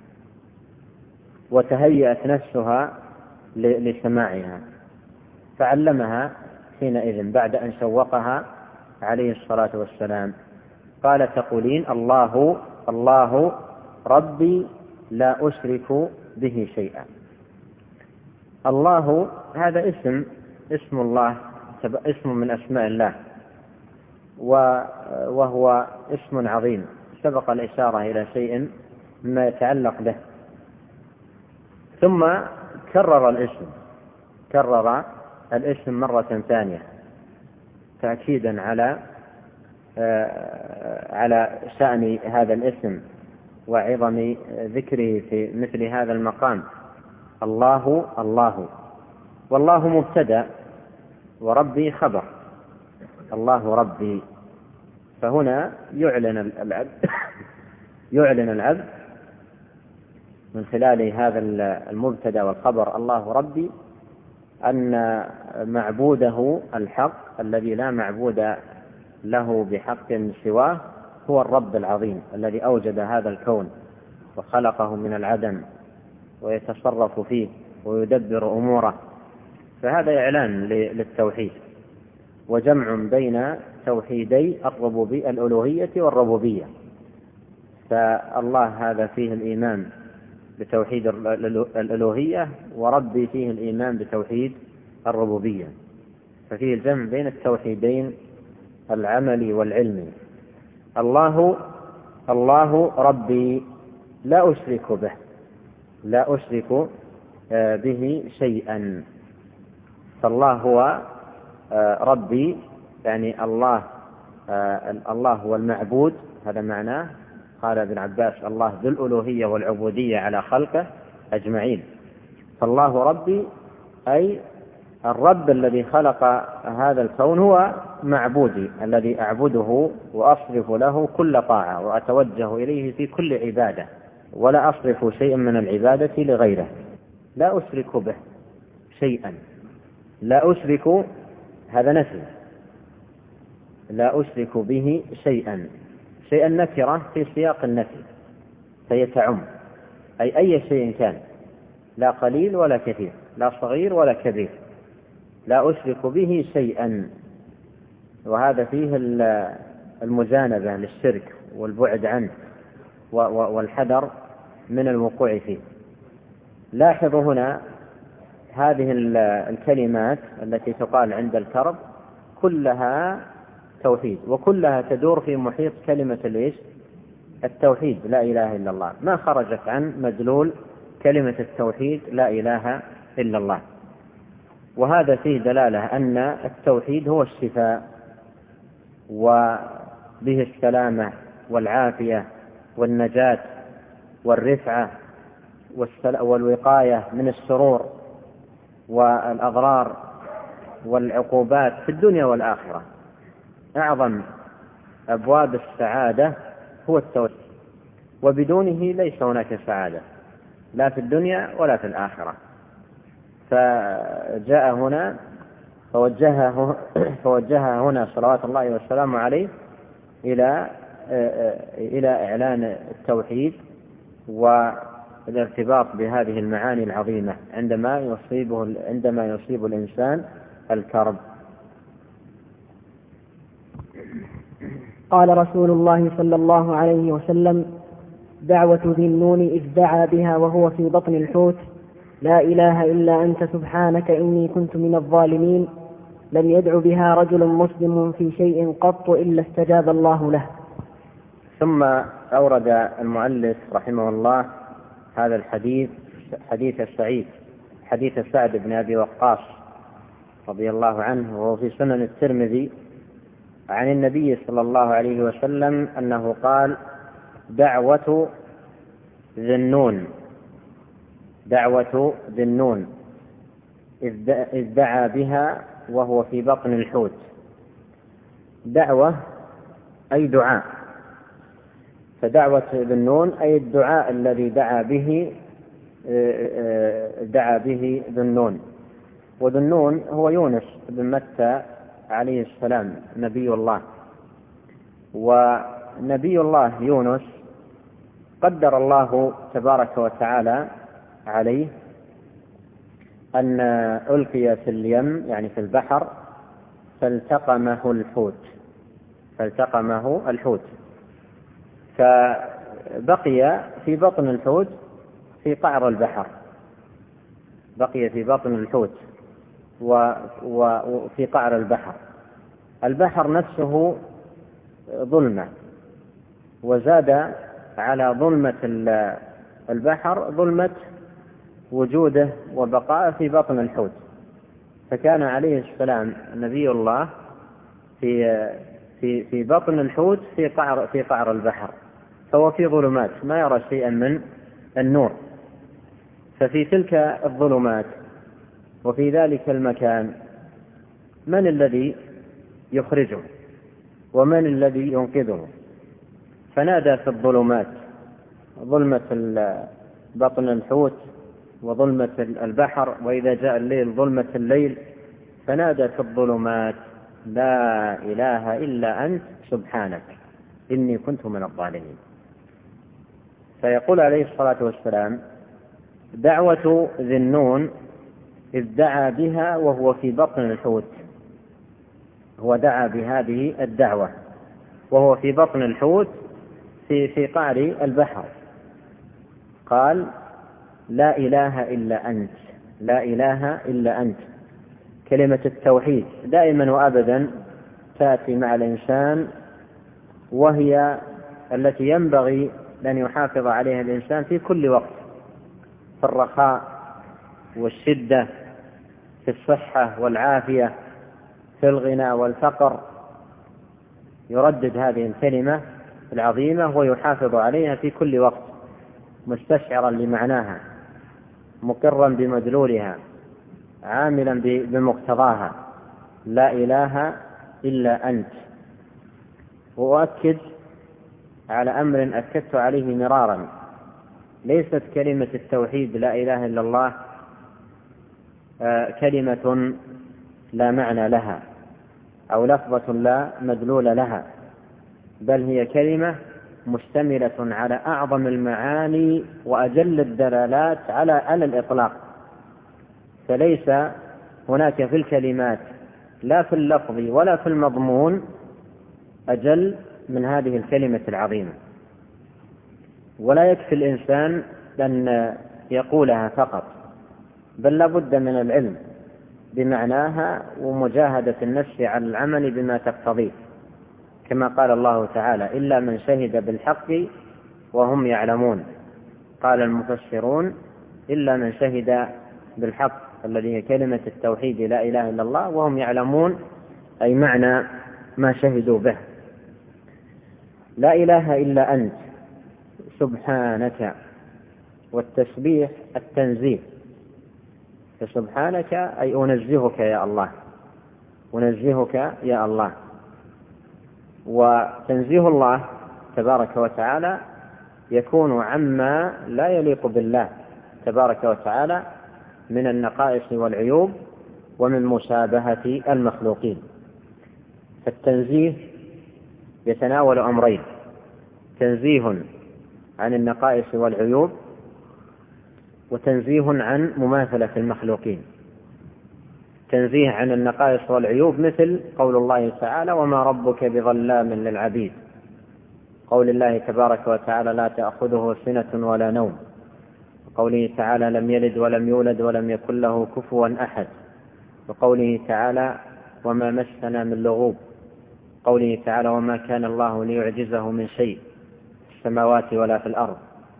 وتهيأت نفسها لسماعها، فعلمها حينئذ بعد أن شوقها عليه الصلاة والسلام. قال: تقولين: الله ربي لا أشرك به شيئا. الله هذا اسم الله، اسم من أسماء الله، وهو اسم عظيم سبق الإشارة إلى شيء مما يتعلق به. ثم كرر الاسم مرة ثانية تأكيدا على شأن هذا الاسم وعظم ذكره في مثل هذا المقام. الله والله مبتدأ وربي خبر. الله ربي، فهنا يعلن العبد من خلال هذا المبتدأ والخبر الله ربي أن معبوده الحق الذي لا معبود له بحق سواه هو الرب العظيم الذي أوجد هذا الكون وخلقه من العدم ويتصرف فيه ويدبر أموره. فهذا إعلان للتوحيد وجمع بين توحيدي الألوهية والربوبية. فالله هذا فيه الإيمان بتوحيد الألوهية، وربي فيه الإيمان بتوحيد الربوبية، ففيه الجمع بين التوحيدين العملي والعلمي. الله ربي لا أشرك به شيئا. فالله هو ربي، يعني الله هو المعبود، هذا معناه. قال ابن عباس: الله ذو الألوهية والعبودية على خلقه أجمعين. فالله ربي أي الرب الذي خلق هذا الكون هو معبودي الذي أعبده وأصرف له كل طاعة وأتوجه إليه في كل عبادة، ولا أصرف شيئا من العبادة لغيره. لا أشرك به شيئا. لا أشرك هذا نفي، لا أشرك به شيئا. شيئا نكرة في سياق النفي فيتعم، أي شيء كان، لا قليل ولا كثير، لا صغير ولا كبير. لا أشرك به شيئا، وهذا فيه المجانبة للشرك والبعد عنه والحذر من الوقوع فيه. لاحظوا هنا هذه الكلمات التي تقال عند الكرب كلها توحيد، وكلها تدور في محيط كلمة التوحيد، لا إله إلا الله، ما خرجت عن مدلول كلمة التوحيد لا إله إلا الله. وهذا فيه دلالة أن التوحيد هو الشفاء، وبه السلامة والعافية والنجاة والرفعة والوقاية من الشرور والأضرار والعقوبات في الدنيا والآخرة. أعظم أبواب السعادة هو التوحيد، وبدونه ليس هناك سعادة لا في الدنيا ولا في الآخرة. فجاء هنا فوجهها هنا صلوات الله والسلام عليه إلى إعلان التوحيد والارتباط بهذه المعاني العظيمة عندما يصيب الإنسان الكرب. قال رسول الله صلى الله عليه وسلم: دعوة ذي النون إذ دعا بها وهو في بطن الحوت: لا إله إلا أنت سبحانك إني كنت من الظالمين. لم يدع بها رجل مسلم في شيء قط إلا استجاب الله له. ثم أورد المؤلف رحمه الله هذا الحديث، حديث سعد بن أبي وقاص رضي الله عنه، وهو في سنن الترمذي، عن النبي صلى الله عليه وسلم أنه قال: دعوة ذي النون إذ دعا بها وهو في بطن الحوت. دعوة أي دعاء، فدعوة ذي النون أي الدعاء الذي دعا به ذو النون. وذو النون هو يونس بن متى عليه السلام نبي الله. ونبي الله يونس قدر الله تبارك وتعالى عليه أن ألقي في اليم، يعني في البحر، فالتقمه الحوت، فبقي في بطن الحوت في قعر البحر، وفي قعر البحر نفسه ظلمة، وزاد على ظلمة البحر ظلمة وجوده وبقاء في بطن الحوت. فكان عليه السلام نبي الله في بطن الحوت في قعر البحر، فهو في ظلمات ما يرى شيئا من النور. ففي تلك الظلمات وفي ذلك المكان من الذي يخرجه ومن الذي ينقذه؟ فنادى في الظلمات، ظلمة بطن الحوت وظلمة البحر، وإذا جاء الليل ظلمة الليل، فنادى في الظلمات: لا إله إلا أنت سبحانك إني كنت من الظالمين. فيقول عليه الصلاة والسلام: دعوة ذي النون إذ دعا بها وهو في بطن الحوت. هو دعا بهذه الدعوة وهو في بطن الحوت في قعر البحر، قال: لا إله إلا أنت. كلمة التوحيد دائما وأبدا تأتي مع الإنسان، وهي التي ينبغي أن يحافظ عليها الإنسان في كل وقت، في الرخاء والشدة، في الصحة والعافية، في الغنى والفقر، يردد هذه الكلمة العظيمة ويحافظ عليها في كل وقت، مستشعرا لمعناها، مقرا بمدلولها، عاملا بمقتضاها: لا إله إلا أنت. وأؤكد على أمر أكدت عليه مرارا: ليست كلمة التوحيد لا إله إلا الله كلمة لا معنى لها أو لفظة لا مدلول لها، بل هي كلمة مشتملة على أعظم المعاني وأجل الدلالات على الإطلاق. فليس هناك في الكلمات لا في اللفظ ولا في المضمون أجل من هذه الكلمة العظيمة. ولا يكفي الإنسان أن يقولها فقط، بل لا بد من العلم بمعناها ومجاهدة النفس على العمل بما تقتضيه، كما قال الله تعالى: إلا من شهد بالحق وهم يعلمون. قال المفسرون: إلا من شهد بالحق، الذي هي كلمة التوحيد لا إله إلا الله، وهم يعلمون أي معنى ما شهدوا به. لا إله إلا أنت سبحانك، والتسبيح التنزيه، فسبحانك أي أنزهك يا الله، أنزهك يا الله. وتنزيه الله تبارك وتعالى يكون عما لا يليق بالله تبارك وتعالى من النقائص والعيوب ومن مشابهة المخلوقين. فالتنزيه يتناول أمرين: تنزيه عن النقائص والعيوب، وتنزيه عن مماثلة المخلوقين. تنزيه عن النقائص والعيوب مثل قول الله تعالى: وما ربك بظلام للعبيد، قول الله تبارك وتعالى: لا تأخذه سنة ولا نوم، وقوله تعالى: لم يلد ولم يولد ولم يكن له كفوا أحد، وقوله تعالى: وما مسنا من لغوب، قوله تعالى: وما كان الله ليعجزه من شيء في السماوات ولا في الأرض.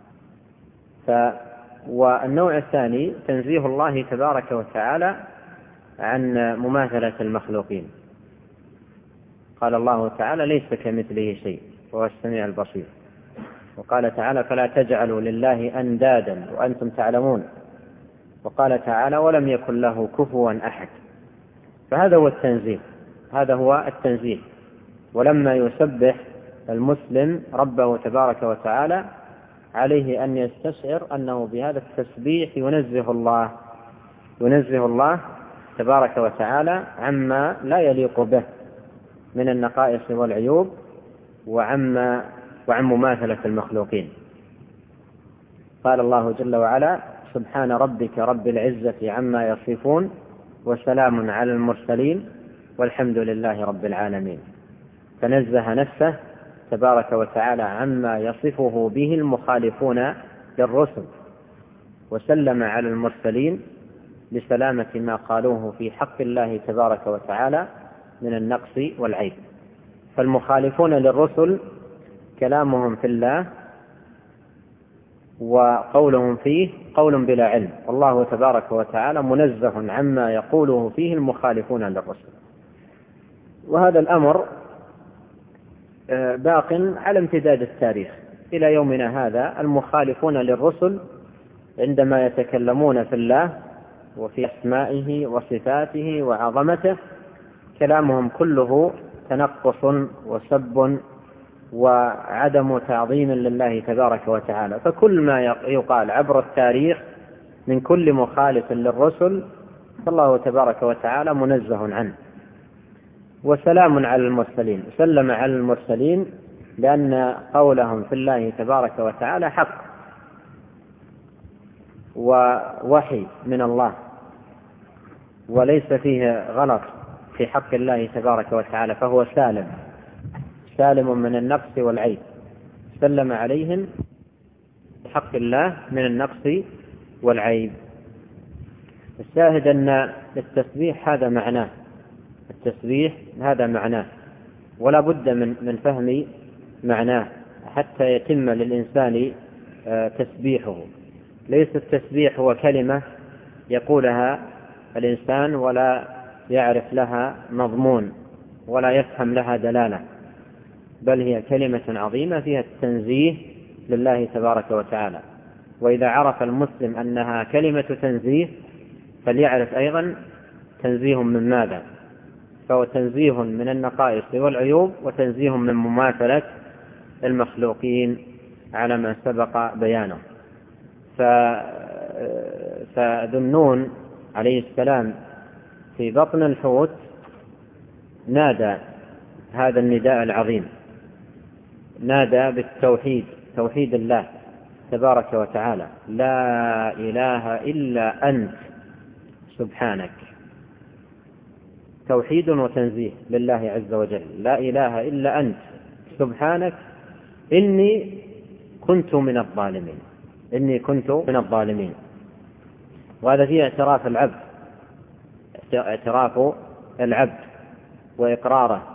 والنوع الثاني تنزيه الله تبارك وتعالى عن مماثلة المخلوقين. قال الله تعالى: ليس كمثله شيء وهو السميع البصير. وقال تعالى: فلا تجعلوا لله أندادا وأنتم تعلمون. وقال تعالى: ولم يكن له كفوا أحد. فهذا هو التنزيه، هذا هو التنزيه. ولما يسبح المسلم ربه تبارك وتعالى عليه أن يستشعر أنه بهذا التسبيح ينزه الله تبارك وتعالى عما لا يليق به من النقائص والعيوب وعن مماثلة المخلوقين. قال الله جل وعلا: سبحان ربك رب العزة عما يصفون وسلام على المرسلين والحمد لله رب العالمين. فنزه نفسه تبارك وتعالى عما يصفه به المخالفون للرسل، وسلم على المرسلين بسلامة ما قالوه في حق الله تبارك وتعالى من النقص والعيب. فالمخالفون للرسل كلامهم في الله وقولهم فيه قول بلا علم، والله تبارك وتعالى منزه عما يقوله فيه المخالفون للرسل. وهذا الأمر باق على امتداد التاريخ إلى يومنا هذا. المخالفون للرسل عندما يتكلمون في الله وفي أسمائه وصفاته وعظمته كلامهم كله تنقص وسب وعدم تعظيم لله تبارك وتعالى. فكل ما يقال عبر التاريخ من كل مخالف للرسل فالله تبارك وتعالى منزه عنه. وسلام على المرسلين، سلم على المرسلين لأن قولهم في الله تبارك وتعالى حق ووحي من الله، وليس فيه غلط في حق الله تبارك وتعالى، فهو سالم من النقص والعيب. سلم عليهم بحق الله من النقص والعيب. الشاهد أن التسبيح هذا معناه، التسبيح هذا معناه ولا بد من فهم معناه حتى يتم للإنسان تسبيحه. ليس التسبيح هو كلمة يقولها الإنسان ولا يعرف لها مضمون ولا يفهم لها دلالة، بل هي كلمة عظيمة فيها التنزيه لله تبارك وتعالى. وإذا عرف المسلم أنها كلمة تنزيه فليعرف أيضا تنزيه من ماذا، فهو تنزيه من النقائص والعيوب وتنزيه من مماثلة المخلوقين على ما سبق بيانه. فذو النون عليه السلام في بطن الحوت نادى هذا النداء العظيم، نادى بالتوحيد، توحيد الله تبارك وتعالى: لا إله إلا أنت سبحانك. توحيد وتنزيه لله عز وجل: لا إله إلا أنت سبحانك إني كنت من الظالمين، إني كنت من الظالمين. وهذا فيه اعتراف العبد، اعتراف العبد وإقراره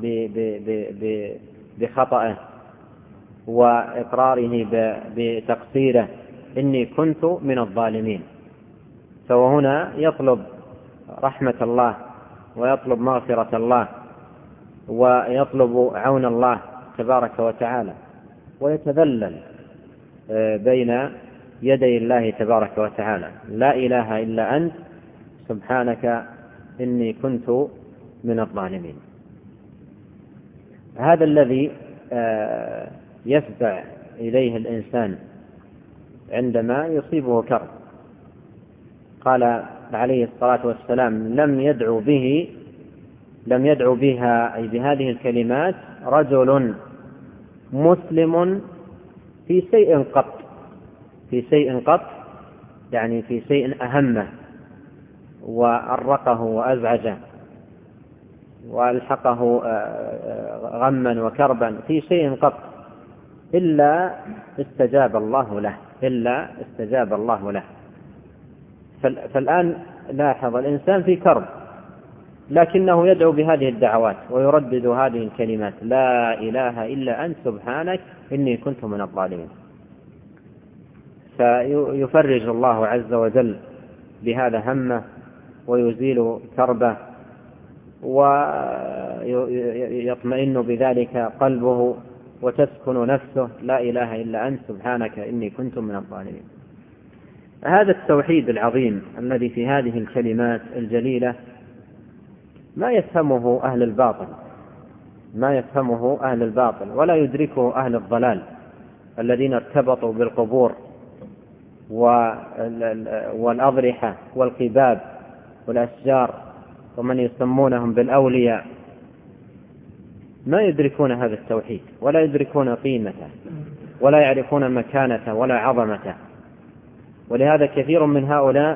بخطأه وإقراره بتقصيره: إني كنت من الظالمين. فهو هنا يطلب رحمة الله ويطلب مغفرة الله ويطلب عون الله تبارك وتعالى، ويتذلل بين يدي الله تبارك وتعالى: لا إله إلا أنت سبحانك إني كنت من الظالمين. هذا الذي يفزع إليه الإنسان عندما يصيبه كرب. قال عليه الصلاة والسلام: لم يدعو بها أي بهذه الكلمات رجل مسلم في شيء قط، يعني في شيء أهمه وأرقه وأزعجه وألحقه غما وكربا، في شيء قط إلا استجاب الله له. فالآن لاحظ الإنسان في كرب لكنه يدعو بهذه الدعوات ويردد هذه الكلمات: لا إله إلا أنت سبحانك إني كنت من الظالمين. فيفرج الله عز وجل بهذا همه ويزيل كربه ويطمئن بذلك قلبه وتسكن نفسه: لا إله إلا أنت سبحانك إني كنت من الظالمين. هذا التوحيد العظيم الذي في هذه الكلمات الجليلة ما يفهمه أهل الباطل ولا يدركه أهل الضلال الذين ارتبطوا بالقبور والأضرحة والقباب والأشجار ومن يسمونهم بالأولياء. ما يدركون هذا التوحيد ولا يدركون قيمته ولا يعرفون مكانته ولا عظمته. ولهذا كثير من هؤلاء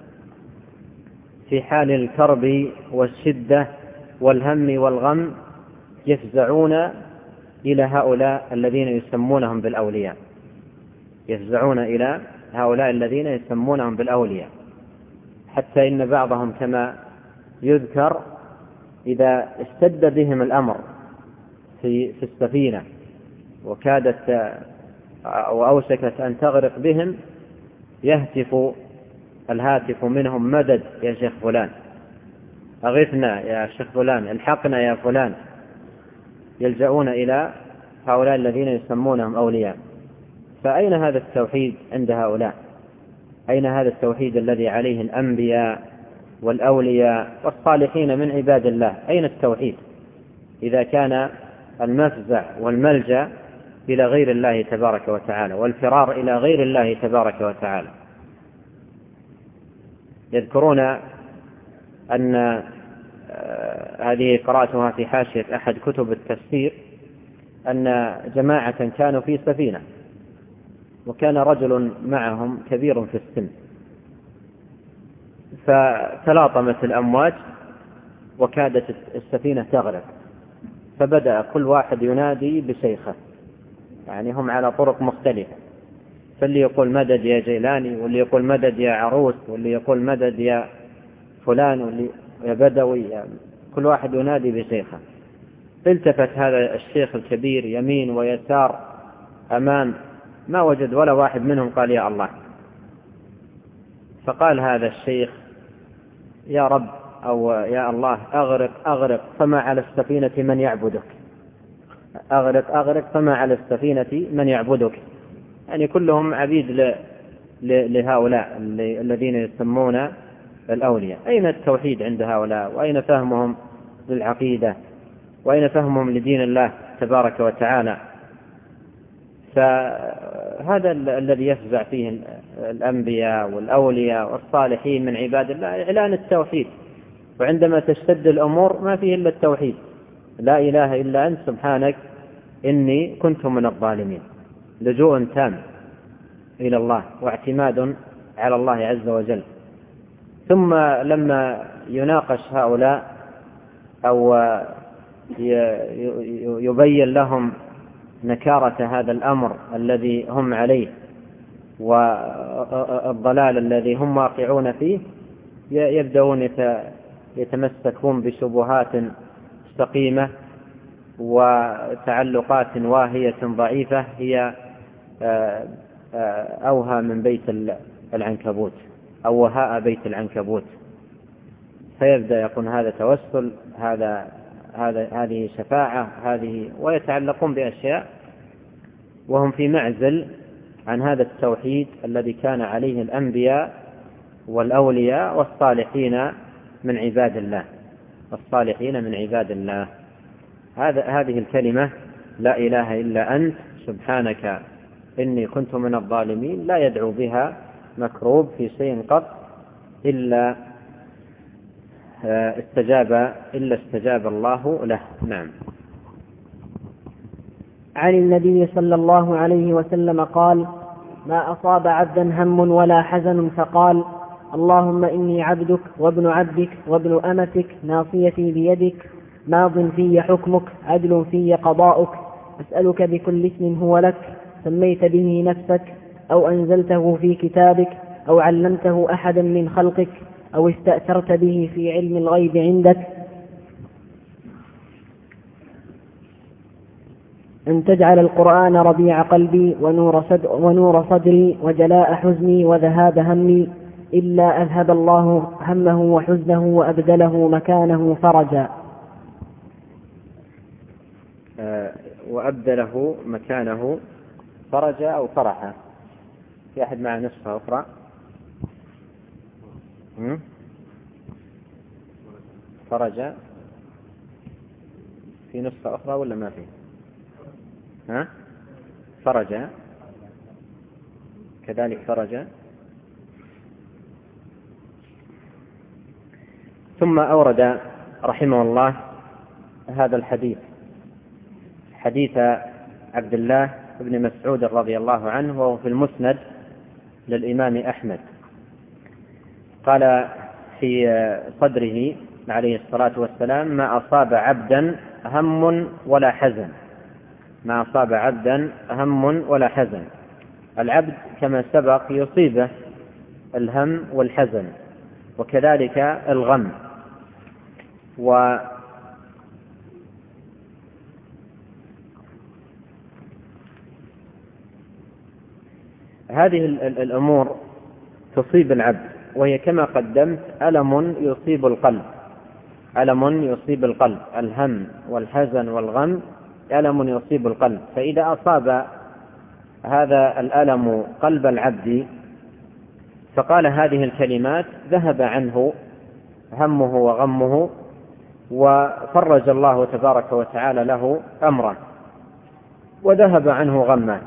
في حال الكرب والشدة والهم والغم يفزعون إلى هؤلاء الذين يسمونهم بالأولياء، حتى إن بعضهم كما يذكر إذا اشتد بهم الأمر في السفينة وكادت وأوشكت أن تغرق بهم يهتف الهاتف منهم: مدد يا شيخ فلان، أغثنا يا شيخ فلان، الحقنا يا فلان. يلجؤون إلى هؤلاء الذين يسمونهم أولياء. فأين هذا التوحيد عند هؤلاء؟ أين هذا التوحيد الذي عليه الأنبياء والأولياء والصالحين من عباد الله؟ أين التوحيد إذا كان المفزع والملجأ إلى غير الله تبارك وتعالى والفرار إلى غير الله تبارك وتعالى؟ يذكرون أن هذه قرأتها في حاشية أحد كتب التفسير أن جماعة كانوا في سفينة وكان رجل معهم كبير في السن، فتلاطمت الأمواج وكادت السفينة تغرق، فبدأ كل واحد ينادي بشيخه، يعني هم على طرق مختلفة، فاللي يقول مدد يا جيلاني، واللي يقول مدد يا عروس، واللي يقول مدد يا فلان، واللي يا بدوي، كل واحد ينادي بشيخه. التفت هذا الشيخ الكبير يمين ويسار أمام، ما وجد ولا واحد منهم قال يا الله. فقال هذا الشيخ يا رب أو يا الله أغرق أغرق فما على السفينة من يعبدك، أغرق أغرق فما على السفينة من يعبدك. يعني كلهم عبيد لهؤلاء الذين يسمون الأولياء. أين التوحيد عند هؤلاء؟ وأين فهمهم للعقيدة؟ وأين فهمهم لدين الله تبارك وتعالى؟ فهذا الذي يفزع فيه الأنبياء والأولياء والصالحين من عباد الله، إعلان التوحيد. وعندما تشتد الأمور ما فيه إلا التوحيد، لا إله إلا أنت سبحانك إني كنت من الظالمين. لجوء تام إلى الله واعتماد على الله عز وجل. ثم لما يناقش هؤلاء أو يبين لهم نكارة هذا الأمر الذي هم عليه والضلال الذي هم واقعون فيه، يبدأون يتمسكون بشبهات سقيمة وتعلقات واهية ضعيفة هي أوهى من بيت العنكبوت أو وهاء بيت العنكبوت. فيبدأ يقول هذا توسل، هذه شفاعة، ويتعلقون بأشياء وهم في معزل عن هذا التوحيد الذي كان عليه الأنبياء والأولياء والصالحين من عباد الله. هذه الكلمة لا إله إلا أنت سبحانك إني كنت من الظالمين لا يدعو بها مكروب في شيء قط إلا استجاب الله له. نعم. عن النبي صلى الله عليه وسلم قال: ما أصاب عبدا هم ولا حزن فقال: اللهم إني عبدك وابن عبدك وابن أمتك ناصيتي بيدك ماض في حكمك عدل في قضاؤك أسألك بكل اسم هو لك سميت به نفسك أو أنزلته في كتابك أو علمته أحدا من خلقك أو استأثرت به في علم الغيب عندك أن تجعل القرآن ربيع قلبي ونور صدري وجلاء حزني وذهاب همي إلا أذهب الله همه وحزنه وأبدله مكانه فرجا. وأبدله مكانه فرجا أو فرحا. في أحد مع نسخة أخرى؟ فرجا في نسخة أخرى ولا ما في؟ فرجا كذلك فرجا. ثم أورد رحمه الله هذا الحديث، حديث عبد الله بن مسعود رضي الله عنه، وهو في المسند للإمام أحمد. قال في صدره عليه الصلاة والسلام: ما أصاب عبدا هم ولا حزن. ما أصاب عبدا هم ولا حزن. العبد كما سبق يصيبه الهم والحزن وكذلك الغم. وهذه الأمور تصيب العبد، وهي كما قدمت ألم يصيب القلب، ألم يصيب القلب. الهم والحزن والغم ألم يصيب القلب. فإذا أصاب هذا الألم قلب العبد فقال هذه الكلمات ذهب عنه همه وغمه وفرج الله تبارك وتعالى له أمره وذهب عنه غمه.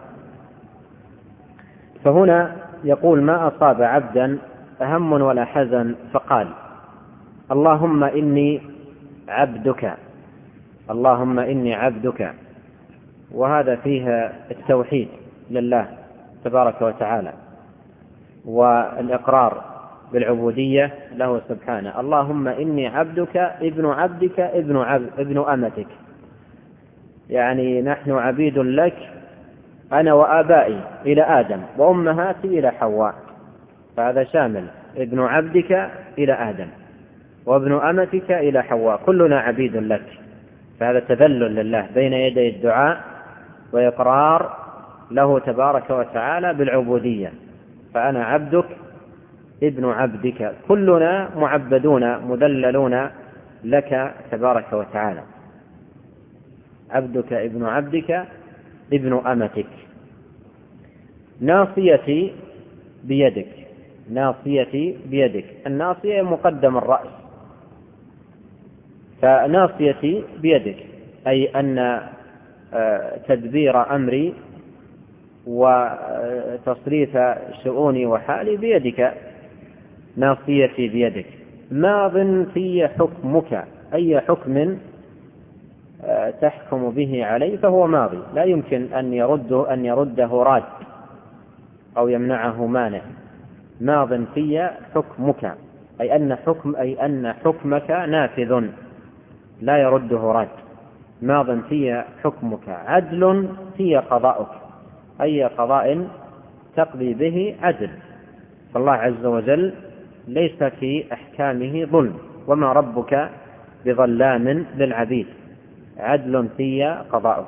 فهنا يقول: ما أصاب عبدا هم ولا حزن فقال: اللهم إني عبدك، اللهم إني عبدك. وهذا فيه التوحيد لله تبارك وتعالى والإقرار بالعبودية له سبحانه. اللهم إني عبدك ابن عبدك ابن أمتك، يعني نحن عبيد لك أنا وآبائي إلى آدم وأمهاتي إلى حواء، فهذا شامل ابن عبدك إلى آدم وابن أمتك إلى حواء، كلنا عبيد لك. فهذا تذلل لله بين يدي الدعاء وإقرار له تبارك وتعالى بالعبودية. فأنا عبدك ابن عبدك، كلنا معبدون مذللون لك تبارك وتعالى. عبدك ابن عبدك ابن أمتك. ناصيتي بيدك، ناصيتي بيدك. الناصية مقدم الرأس، فناصيتي بيدك أي أن تدبير أمري وتصريف شؤوني وحالي بيدك. ناصيتي بيدك. ماض في حكمك، أي حكم تحكم به علي فهو ماضي، لا يمكن أن يرده راد أو يمنعه مانع. ماض في حكمك أي أن حكمك نافذ لا يرده راد. ماض في حكمك. عدل في قضاؤك، أي قضاء تقضي به عدل. فالله عز وجل ليس في أحكامه ظلم، وما ربك بظلام للعبيد. عدل في قضاؤك.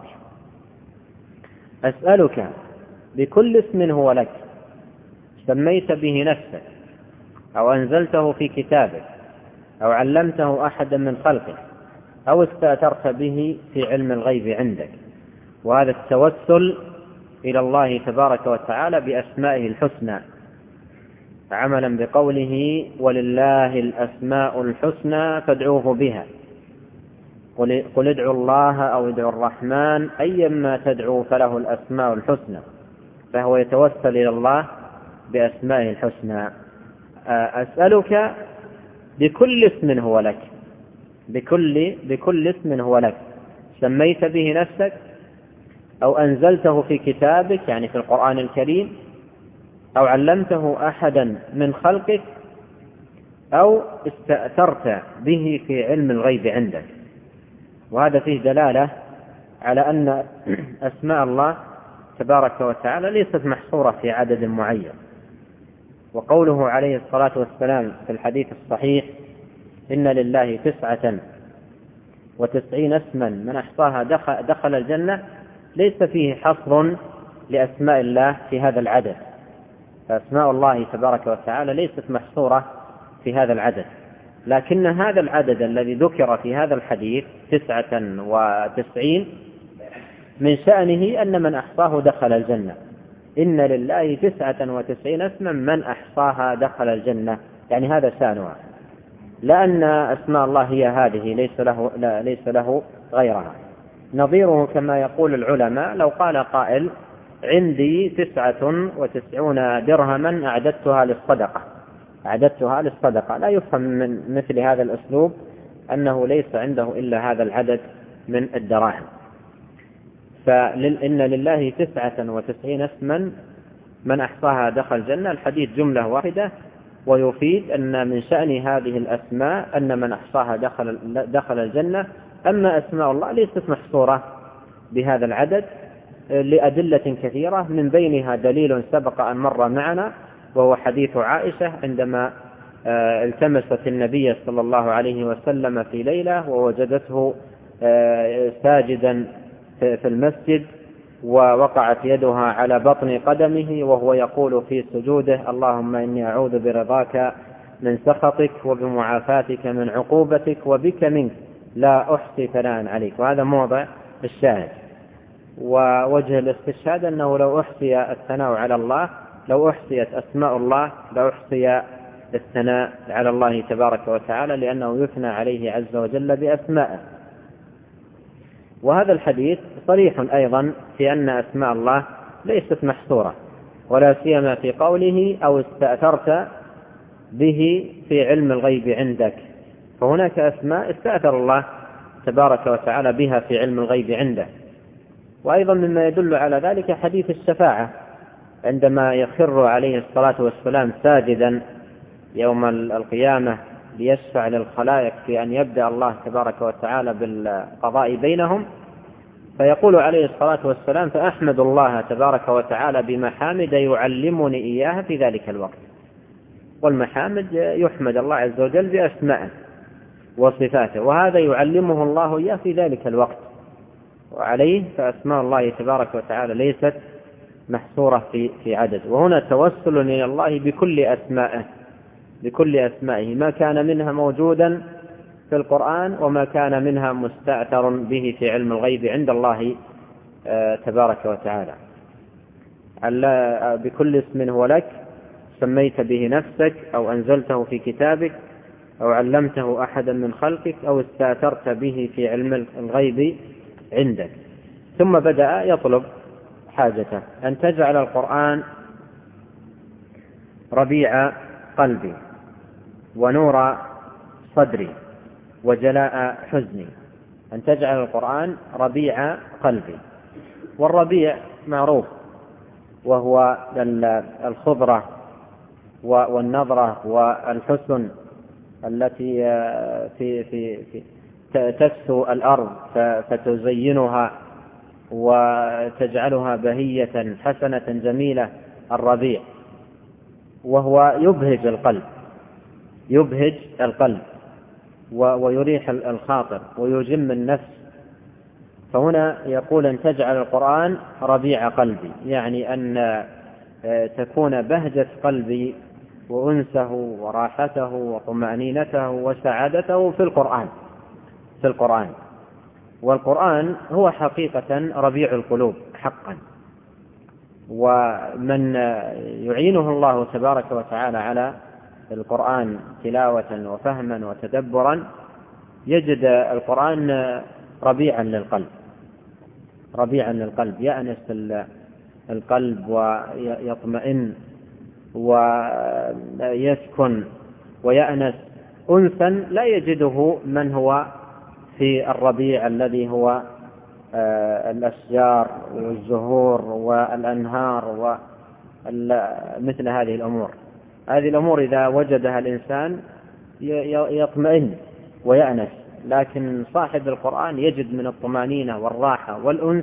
أسألك بكل اسم هو لك سميت به نفسك أو أنزلته في كتابك أو علمته أحدا من خلقك أو استأثرت به في علم الغيب عندك. وهذا التوسل إلى الله تبارك وتعالى بأسمائه الحسنى، عملا بقوله ولله الأسماء الحسنى فادعوه بها. قل ادعوا الله أو ادعوا الرحمن أيما تدعوا فله الأسماء الحسنى. فهو يتوسل إلى الله بأسمائه الحسنى. أسألك بكل اسم هو لك، بكل اسم هو لك سميت به نفسك أو أنزلته في كتابك يعني في القرآن الكريم أو علمته أحدا من خلقك أو استأثرت به في علم الغيب عندك. وهذا فيه دلالة على أن أسماء الله تبارك وتعالى ليست محصورة في عدد معين. وقوله عليه الصلاة والسلام في الحديث الصحيح إن لله 99 اسما من أحصاها دخل الجنة، ليس فيه حصر لأسماء الله في هذا العدد. فأسماء الله تبارك وتعالى ليست محصورة في هذا العدد، لكن هذا العدد الذي ذكر في هذا الحديث 99 من شأنه أن من أحصاه دخل الجنة. إن لله 99 اسما من أحصاها دخل الجنة، يعني هذا شأنها، لأن أسماء الله هي هذه ليس له غيرها. نظيره كما يقول العلماء لو قال قائل عندي 99 درهما أعددتها للصدقة، لا يفهم من مثل هذا الأسلوب أنه ليس عنده إلا هذا العدد من الدراهم. فإن لله 99 اسما من أحصاها دخل الجنة، الحديث جملة واحدة، ويفيد أن من شأن هذه الأسماء أن من أحصاها دخل الجنة. أما أسماء الله ليست محصورة بهذا العدد لأدلة كثيرة، من بينها دليل سبق أن مر معنا وهو حديث عائشة عندما التمست النبي صلى الله عليه وسلم في ليلة ووجدته ساجدا في المسجد ووقعت يدها على بطن قدمه وهو يقول في سجوده اللهم إني أعوذ برضاك من سخطك وبمعافاتك من عقوبتك وبك منك لا أحصي ثناء عليك. وهذا موضع الشاهد. ووجه الاستشهاد أنه لو أحصي الثناء على الله، لو أحصيت أسماء الله لأحصي الثناء على الله تبارك وتعالى، لأنه يثنى عليه عز وجل بأسمائه. وهذا الحديث صريح أيضا في أن أسماء الله ليست محصورة، ولا سيما في قوله أو استأثرت به في علم الغيب عندك. فهناك أسماء استأثر الله تبارك وتعالى بها في علم الغيب عنده. وأيضا مما يدل على ذلك حديث الشفاعة عندما يخر عليه الصلاة والسلام ساجدا يوم القيامة ليشفع للخلائق في أن يبدأ الله تبارك وتعالى بالقضاء بينهم، فيقول عليه الصلاة والسلام فأحمد الله تبارك وتعالى بمحامد يعلمني إياها في ذلك الوقت. والمحامد يحمد الله عز وجل بأسمائه، وصفاته، وهذا يعلمه الله إياه في ذلك الوقت، وعليه فأسماء الله تبارك وتعالى ليست محصورة في عدد. وهنا توسل إلى الله بكل أسمائه، ما كان منها موجودا في القرآن وما كان منها مستأثر به في علم الغيب عند الله تبارك وتعالى. بكل اسم هو لك سميت به نفسك أو أنزلته في كتابك أو علمته أحدا من خلقك أو استأثرت به في علم الغيب عندك. ثم بدأ يطلب حاجته، أن تجعل القرآن ربيع قلبي ونور صدري وجلاء حزني. أن تجعل القرآن ربيع قلبي، والربيع معروف وهو الخضرة والنظرة والحسن التي في تكسو الأرض فتزينها وتجعلها بهية حسنة جميلة، الربيع، وهو يبهج القلب ويريح الخاطر ويجم النفس. فهنا يقول أن تجعل القرآن ربيع قلبي، يعني أن تكون بهجة قلبي وأنسه وراحته وطمأنينته وسعادته في القرآن. والقرآن هو حقيقة ربيع القلوب حقا، ومن يعينه الله تبارك وتعالى على القرآن تلاوة وفهما وتدبرا يجد القرآن ربيعا للقلب، يأنس القلب ويطمئن ويسكن ويأنس أنسا لا يجده من هو في الربيع الذي هو الأشجار والزهور والأنهار ومثل هذه الأمور. هذه الأمور إذا وجدها الإنسان يطمئن ويأنس، لكن صاحب القرآن يجد من الطمأنينة والراحة والأنس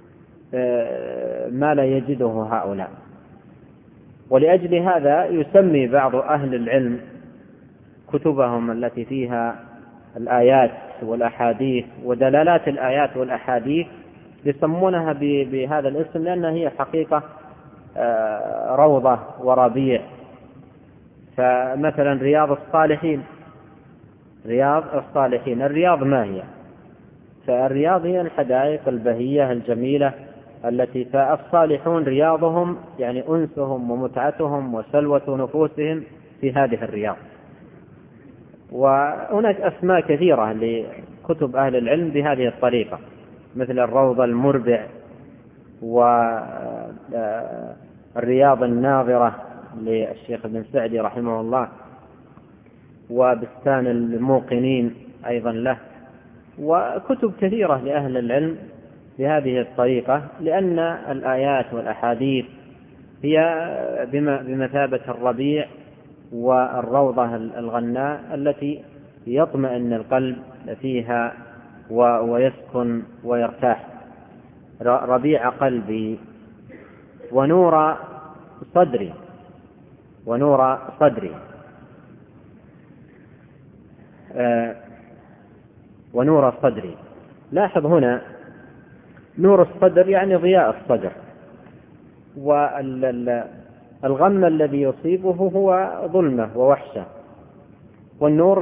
ما لا يجده هؤلاء. ولأجل هذا يسمي بعض أهل العلم كتبهم التي فيها الآيات والأحاديث ودلالات الآيات والأحاديث يسمونها بهذا الاسم، لأنها هي حقيقة روضة وربيع. فمثلا رياض الصالحين، الرياض ما هي؟ فالرياض هي الحدائق البهية الجميلة التي فالصالحون رياضهم يعني أنسهم ومتعتهم وسلوة نفوسهم في هذه الرياض. وهناك أسماء كثيرة لكتب أهل العلم بهذه الطريقة، مثل الروض المربع والرياض الناظرة للشيخ ابن سعدي رحمه الله، وبستان الموقنين أيضا له، وكتب كثيرة لأهل العلم بهذه الطريقة، لأن الآيات والأحاديث هي بمثابة الربيع والروضة الغناء التي يطمئن القلب فيها ويسكن ويرتاح. ربيع قلبي ونور صدري ونور صدري. لاحظ هنا نور الصدر يعني ضياء الصدر، والغم الذي يصيبه هو ظلمة ووحشة، والنور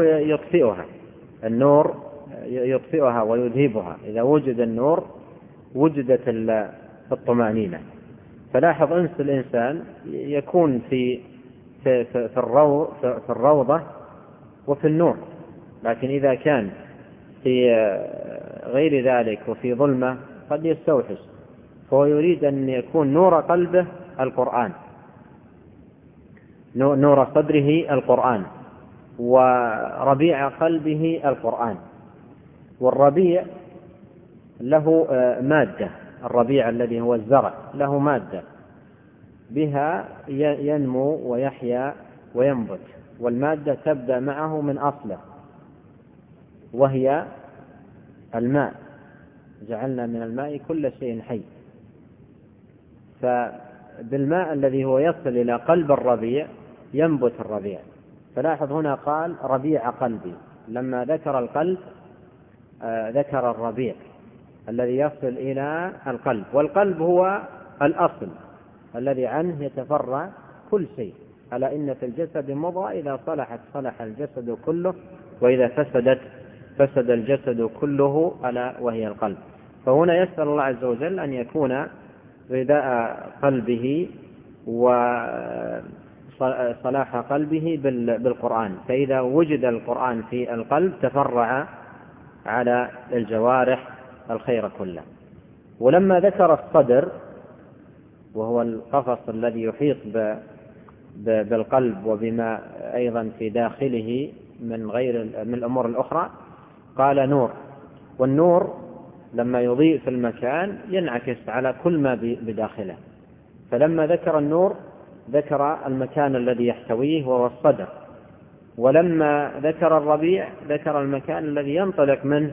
يطفئها ويذهبها. إذا وجد النور وجدت الطمأنينة. فلاحظ أنس الإنسان يكون في الروضة وفي النور، لكن إذا كان في غير ذلك وفي ظلمة قد يستوحش. فهو يريد أن يكون نور قلبه القرآن، نور صدره القرآن، وربيع قلبه القرآن. والربيع له مادة، الربيع الذي هو الزرع له مادة بها ينمو ويحيا وينبت، والمادة تبدأ معه من أصله وهي الماء، جعلنا من الماء كل شيء حي. فبالماء الذي هو يصل إلى قلب الربيع ينبت الربيع. فلاحظ هنا قال ربيع قلبي، لما ذكر القلب ذكر الربيع الذي يصل إلى القلب، والقلب هو الأصل الذي عنه يتفرع كل شيء. ألا إن في الجسد مضغة إذا صلحت صلح الجسد كله وإذا فسدت فسد الجسد كله، ألا وهي القلب. فهنا يسأل الله عز وجل أن يكون غذاء قلبه وصلاح قلبه بالقرآن، فإذا وجد القرآن في القلب تفرع على الجوارح الخير كله. ولما ذكر الصدر وهو القفص الذي يحيط بالقلب وبما أيضا في داخله من الأمور الأخرى قال نور، والنور لما يضيء في المكان ينعكس على كل ما بداخله، فلما ذكر النور ذكر المكان الذي يحتويه وهو الصدر، ولما ذكر الربيع ذكر المكان الذي ينطلق منه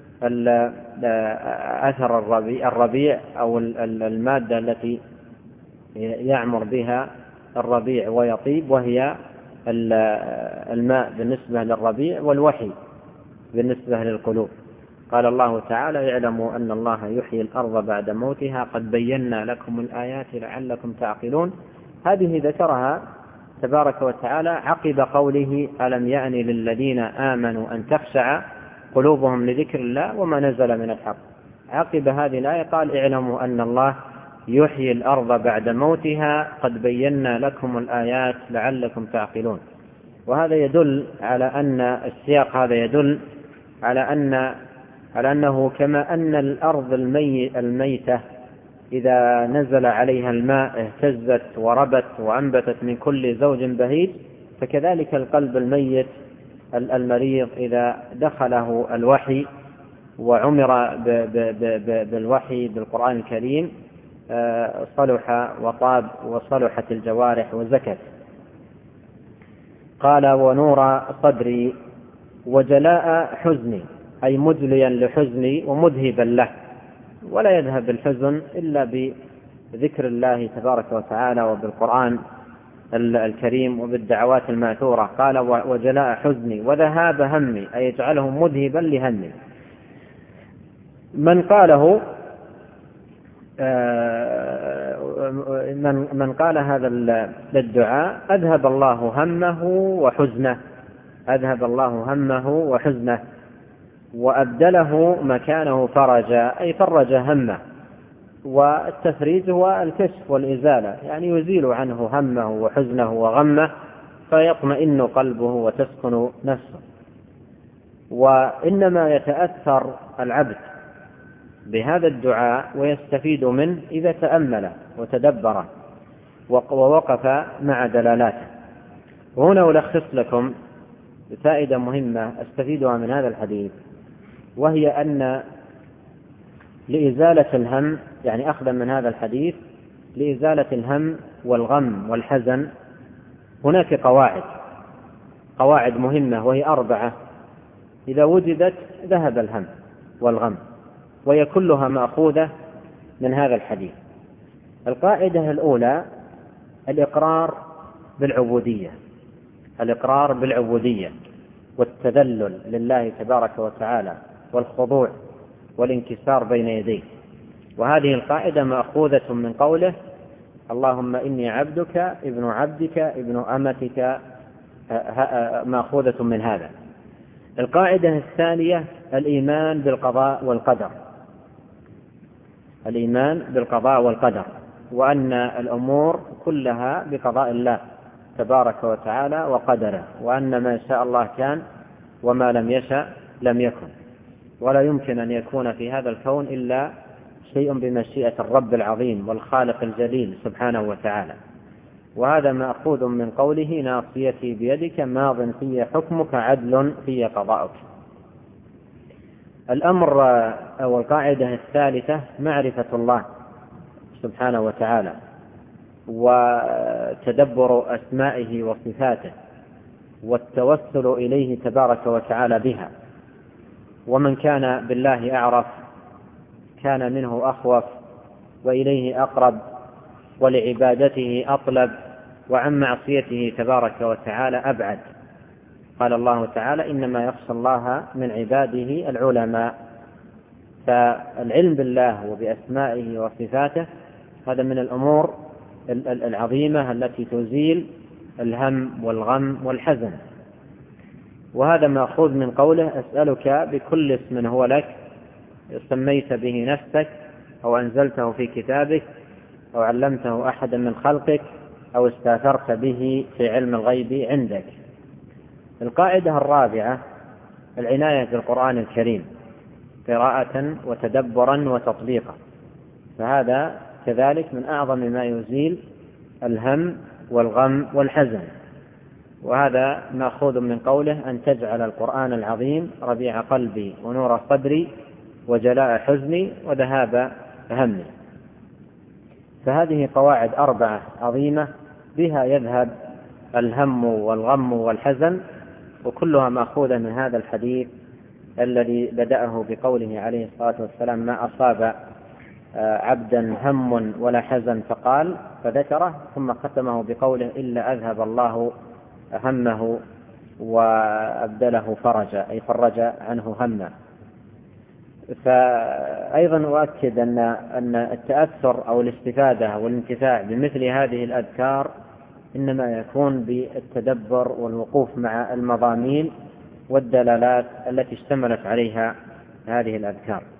أثر الربيع أو المادة التي يعمر بها الربيع ويطيب، وهي الماء بالنسبة للربيع والوحي بالنسبة للقلوب. قال الله تعالى: اعلموا أن الله يحيي الأرض بعد موتها قد بينا لكم الآيات لعلكم تعقلون. هذه ذكرها تبارك وتعالى عقب قوله: ألم يأن للذين آمنوا أن تخشع قلوبهم لذكر الله وما نزل من الحق. عقب هذه الآية قال: اعلموا أن الله يحيي الأرض بعد موتها قد بينا لكم الآيات لعلكم تعقلون. وهذا يدل على أن السياق هذا يدل على أنه كما أن الأرض الميتة إذا نزل عليها الماء اهتزت وربت وأنبتت من كل زوج بهيج، فكذلك القلب الميت المريض إذا دخله الوحي وعمر بالوحي بالقرآن الكريم صلح وطاب وصلحت الجوارح وزكت. قال: ونور صدري وجلاء حزني، أي مجليا لحزني ومذهبا له، ولا يذهب الحزن إلا بذكر الله تبارك وتعالى وبالقرآن الكريم وبالدعوات الماثورة. قال: وجلاء حزني وذهاب همي، أي يجعله مذهبا لهمي. من قال هذا الدعاء أذهب الله همه وحزنه وأبدله مكانه فرجا، أي فرج همه. والتفريج هو الكشف والإزالة، يعني يزيل عنه همه وحزنه وغمه فيطمئن قلبه وتسكن نفسه. وإنما يتأثر العبد بهذا الدعاء ويستفيد منه إذا تأمله وتدبره ووقف مع دلالاته. وهنا ألخص لكم فائدة مهمة أستفيدها من هذا الحديث، وهي أن لإزالة الهم، يعني أخذا من هذا الحديث، لإزالة الهم والغم والحزن هناك قواعد مهمة، وهي 4 إذا وجدت ذهب الهم والغم، وهي كلها مأخوذة من هذا الحديث. القاعدة الأولى الإقرار بالعبودية والتذلل لله تبارك وتعالى والخضوع والانكسار بين يديه. وهذه القاعدة مأخوذة من قوله: اللهم إني عبدك ابن عبدك ابن أمتك، مأخوذة من هذا. القاعدة الثانية الإيمان بالقضاء والقدر، وأن الأمور كلها بقضاء الله تبارك وتعالى وقدره، وأن ما شاء الله كان وما لم يشأ لم يكن، ولا يمكن أن يكون في هذا الكون إلا شيء بمشيئة الرب العظيم والخالق الجليل سبحانه وتعالى. وهذا مأخوذ من قوله: ناصيتي بيدك ماض في حكمك عدل في قضاؤك. الأمر أو القاعدة الثالثة معرفة الله سبحانه وتعالى وتدبر أسمائه وصفاته والتوسل إليه تبارك وتعالى بها. ومن كان بالله أعرف كان منه أخوف وإليه أقرب ولعبادته أطلب وعن معصيته تبارك وتعالى أبعد. قال الله تعالى إنما يخشى الله من عباده العلماء. فالعلم بالله وبأسمائه وصفاته هذا من الأمور العظيمة التي تزيل الهم والغم والحزن. وهذا مأخوذ من قوله أسألك بكل اسم هو لك سميت به نفسك أو أنزلته في كتابك أو علمته أحدا من خلقك أو استأثرت به في علم الغيب عندك. القاعدة الرابعة العناية بالقرآن الكريم قراءة وتدبرا وتطبيقا، فهذا كذلك من أعظم ما يزيل الهم والغم والحزن. وهذا مأخوذ من قوله أن تجعل القرآن العظيم ربيع قلبي ونور صدري وجلاء حزني وذهاب همي. فهذه قواعد 4 عظيمة بها يذهب الهم والغم والحزن، وكلها مأخوذة من هذا الحديث الذي بدأه بقوله عليه الصلاة والسلام ما أصاب عبدا هم ولا حزن فقال فذكره، ثم ختمه بقوله إلا أذهب الله همه وأبدله فرجا، أي فرج عنه همه. فأيضا أؤكد أن التأثر أو الاستفادة والانتفاع بمثل هذه الأذكار إنما يكون بالتدبر والوقوف مع المضامين والدلالات التي اشتملت عليها هذه الأذكار.